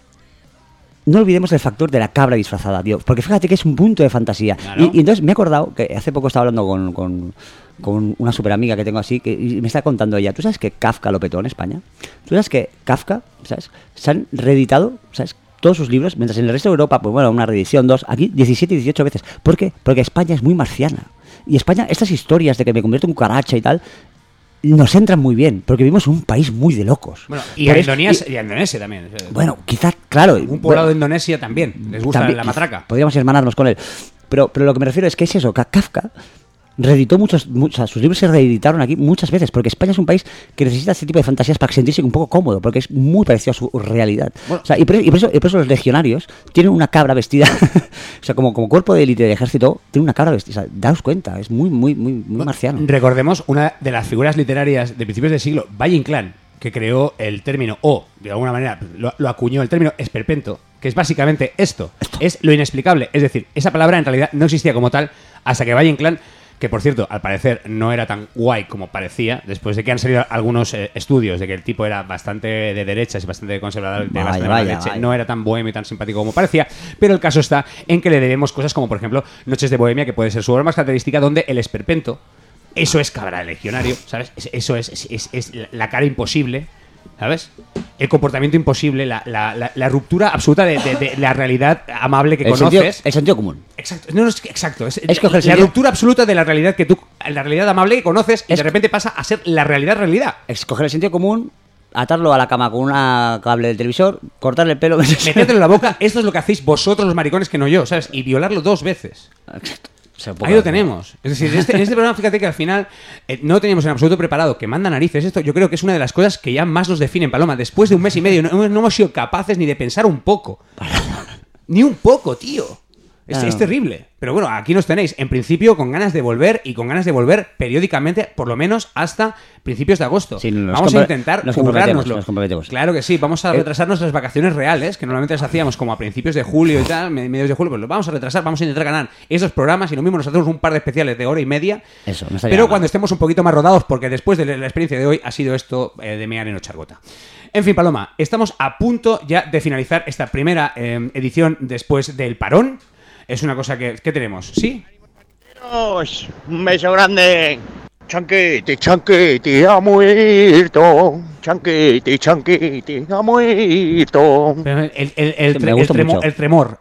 No olvidemos el factor de la cabra disfrazada, tío. Porque fíjate que es un punto de fantasía. Claro. Y entonces me he acordado que hace poco estaba hablando con una super amiga que tengo así, y me está contando ella. ¿Tú sabes que Kafka lo petó en España? ¿Tú sabes que Kafka, ¿sabes? Se han reeditado, ¿sabes? Todos sus libros, mientras en el resto de Europa, pues bueno, una reedición, 2, aquí 17 y 18 veces. ¿Por qué? Porque España es muy marciana. Y España, estas historias de que me convierto en cucaracha y tal, nos entran muy bien, porque vivimos en un país muy de locos. Bueno, y a Indonesia también. Bueno, quizás, claro. Un poblado de Indonesia también. Les gusta también, la matraca. Podríamos hermanarnos con él. Pero lo que me refiero es que es eso, que Kafka reeditó sus libros se reeditaron aquí muchas veces, porque España es un país que necesita este tipo de fantasías para sentirse un poco cómodo, porque es muy parecido a su realidad. Bueno, o sea, y por eso los legionarios tienen una cabra vestida, o sea, como cuerpo de élite del ejército, tiene una cabra vestida. O sea, daos cuenta, es muy marciano. Recordemos una de las figuras literarias de principios del siglo, Valle Inclán, que creó el término, o de alguna manera lo acuñó el término esperpento, que es básicamente esto, es lo inexplicable. Es decir, esa palabra en realidad no existía como tal hasta que Valle Inclán, que por cierto, al parecer no era tan guay como parecía, después de que han salido algunos estudios de que el tipo era bastante de derechas y bastante conservador, vaya. No era tan bohemio y tan simpático como parecía, pero el caso está en que le debemos cosas como, por ejemplo, Noches de Bohemia, que puede ser su obra más característica, donde el esperpento, eso es cabra de legionario, ¿sabes? Eso es la cara imposible, ¿sabes? El comportamiento imposible, la ruptura absoluta de la realidad amable que conoces. El sentido común. Exacto. Exacto. Es la ruptura absoluta de la realidad la realidad amable que conoces y de repente pasa a ser la realidad. Es coger el sentido común, atarlo a la cama con una cable del televisor, cortarle el pelo, metértelo en la boca. Esto es lo que hacéis vosotros los maricones, que no yo, ¿sabes? Y violarlo 2 veces. Exacto. Ahí lo tenemos. Es decir, en este programa, fíjate que al final no teníamos en absoluto preparado, que manda narices esto. Yo creo que es una de las cosas que ya más nos definen, Paloma. Después de un mes y medio no hemos sido capaces ni de pensar un poco. Ni un poco, tío. Es terrible. Pero bueno, aquí nos tenéis, en principio, con ganas de volver, y con ganas de volver periódicamente, por lo menos hasta principios de agosto. Sí, vamos a intentar currárnoslo. Nos comprometemos. Claro que sí, vamos a retrasar nuestras vacaciones reales, que normalmente las hacíamos como a principios de julio y tal, medios de julio, pues lo vamos a retrasar, vamos a intentar ganar esos programas, y lo mismo nos hacemos un par de especiales de hora y media. Eso, pero cuando estemos un poquito más rodados, porque después de la experiencia de hoy ha sido esto de mear en Ochargota. En fin, Paloma, estamos a punto ya de finalizar esta primera edición después del parón. Es una cosa que tenemos, ¿sí? Un beso grande. Chanquete ha muerto. Chanquete ha muerto. El tremor.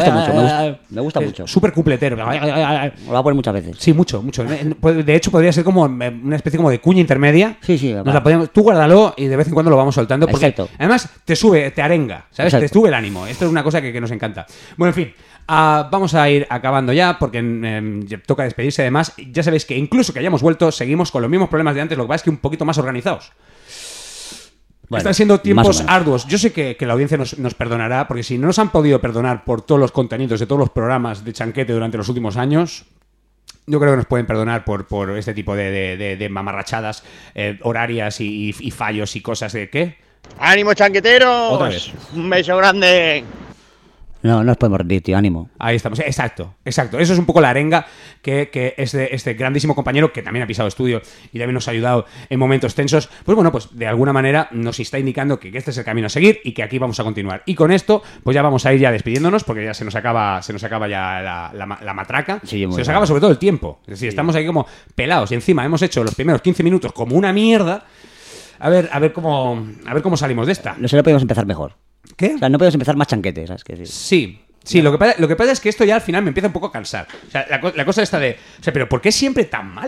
Me gusta mucho. Súper cupletero. Lo voy a poner muchas veces. Sí, mucho. De hecho, podría ser como una especie como de cuña intermedia. Sí. Tú guárdalo y de vez en cuando lo vamos soltando. Porque exacto. Además te sube, te arenga, ¿sabes? Exacto. Te sube el ánimo. Esto es una cosa que nos encanta. Bueno, en fin. Vamos a ir acabando ya, porque toca despedirse. Además, ya sabéis que incluso que hayamos vuelto, seguimos con los mismos problemas de antes, lo que pasa es que un poquito más organizados. Bueno, están siendo tiempos arduos. Yo sé que la audiencia nos perdonará, porque si no nos han podido perdonar por todos los contenidos de todos los programas de Chanquete durante los últimos años, yo creo que nos pueden perdonar por este tipo de mamarrachadas horarias y fallos y cosas de ¿qué? ¡Ánimo, chanqueteros! Otra vez. Un beso grande. No nos podemos rendir, tío, ánimo. Ahí estamos, exacto. Eso es un poco la arenga que este grandísimo compañero, que también ha pisado estudio y también nos ha ayudado en momentos tensos, pues bueno, pues de alguna manera nos está indicando que este es el camino a seguir y que aquí vamos a continuar. Y con esto, pues ya vamos a ir ya despidiéndonos, porque ya se nos acaba ya la matraca. Sí, se nos acaba sobre todo el tiempo. Es decir, estamos aquí como pelados y encima hemos hecho los primeros 15 minutos como una mierda. A ver cómo salimos de esta. No sé, no podemos empezar mejor. ¿Qué? O sea, no podemos empezar más chanquetes, ¿sabes? Sí, lo que pasa es que esto ya al final me empieza un poco a cansar. O sea, la cosa esta de... O sea, pero ¿por qué siempre tan mal? O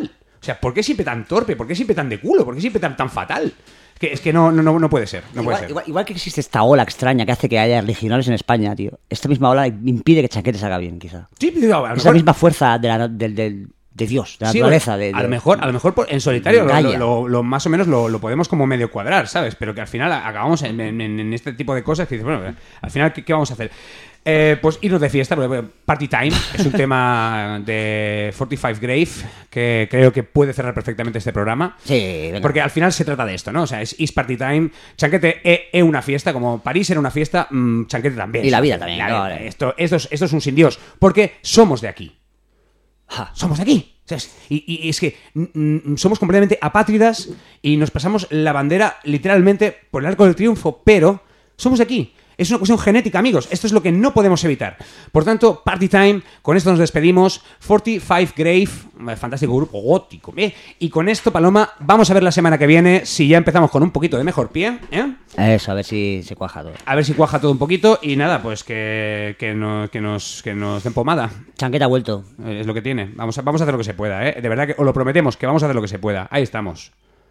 O sea, ¿por qué siempre tan torpe? ¿Por qué siempre tan de culo? ¿Por qué siempre tan fatal? Es que no puede ser. No puede ser. Igual que existe esta ola extraña que hace que haya regionales en España, tío. Esta misma ola impide que Chanquete salga bien, quizá. Sí, pero a lo esa mejor... misma fuerza de Dios, de la naturaleza. A lo mejor en solitario lo más o menos lo podemos como medio cuadrar, ¿sabes? Pero que al final acabamos en este tipo de cosas que dices, bueno, al final, ¿qué vamos a hacer? Pues irnos de fiesta, porque Party Time es un tema de 45 Grave que creo que puede cerrar perfectamente este programa. Sí, venga. Porque al final se trata de esto, ¿no? O sea, es Party Time. Chanquete es una fiesta, como París era una fiesta, Chanquete también. Y la vida también. Esto es un sin Dios, porque somos de aquí. Somos de aquí. ¿Sabes? Y es que somos completamente apátridas y nos pasamos la bandera literalmente por el Arco del Triunfo, pero somos de aquí. Es una cuestión genética, amigos. Esto es lo que no podemos evitar. Por tanto, Party Time, con esto nos despedimos. 45 Grave, fantástico grupo gótico. Y con esto, Paloma, vamos a ver la semana que viene si ya empezamos con un poquito de mejor pie. Eso, a ver si se cuaja todo. A ver si cuaja todo un poquito. Y nada, pues que nos den pomada. Chanquete ha vuelto. Es lo que tiene. Vamos a hacer lo que se pueda, ¿eh? De verdad que os lo prometemos, que vamos a hacer lo que se pueda. Ahí estamos.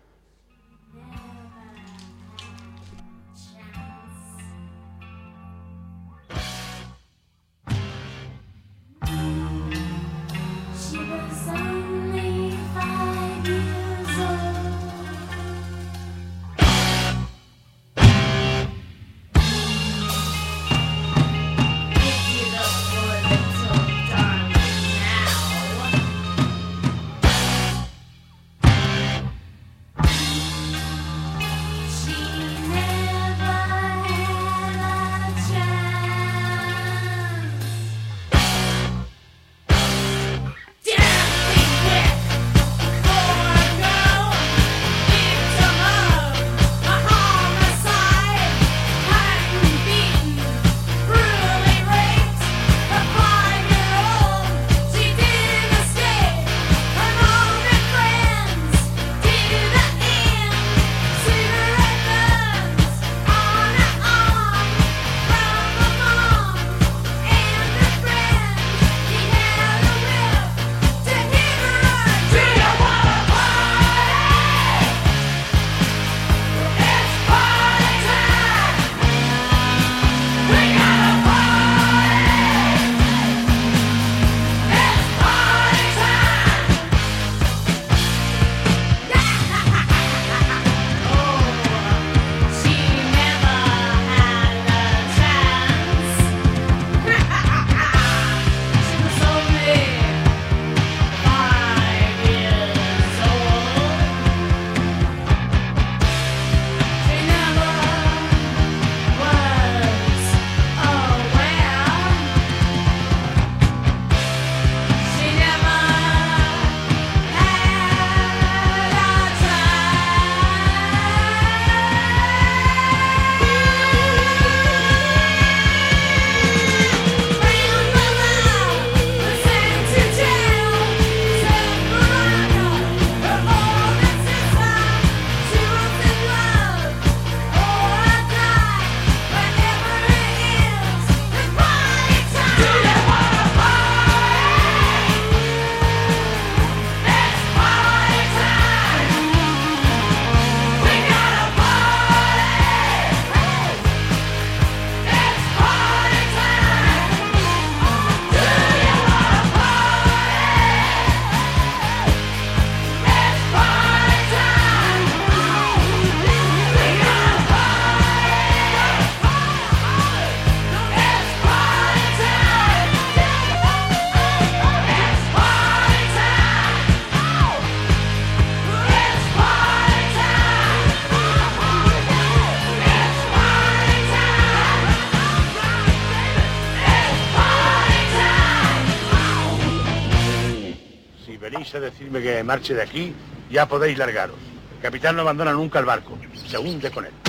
venís a decirme que me marche de aquí, ya podéis largaros. El capitán no abandona nunca el barco, se hunde con él.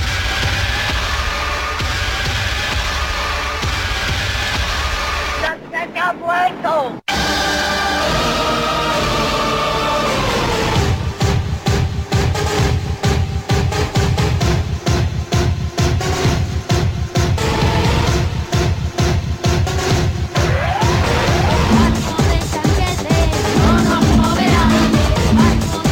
¡Se ha muerto! Barco de Chanquete, no nos moverá. Barco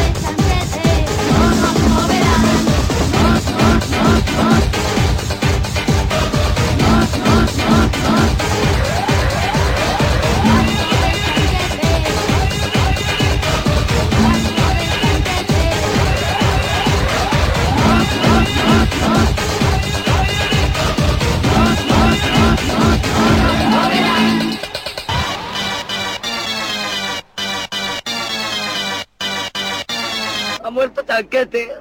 Ha muerto Chanquete.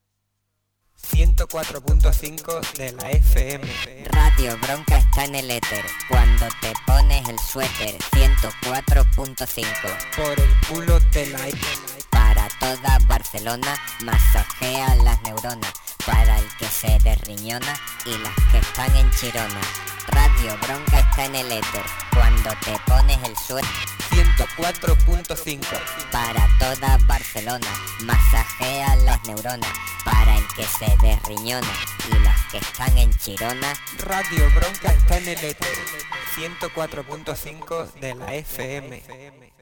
104.5 de la FM. Radio Bronca está en el éter. Cuando te pones el suéter. 104.5. Por el culo te la... Para toda Barcelona, masajea las neuronas. Para el que se derriñona y las que están en Chirona. Radio Bronca está en el éter. Cuando te pones el suéter. 104.5. Para toda Barcelona, masajea las neuronas. Para el que se derriñona y las que están en Chirona. Radio Bronca está en el éter. 104.5 de la FM.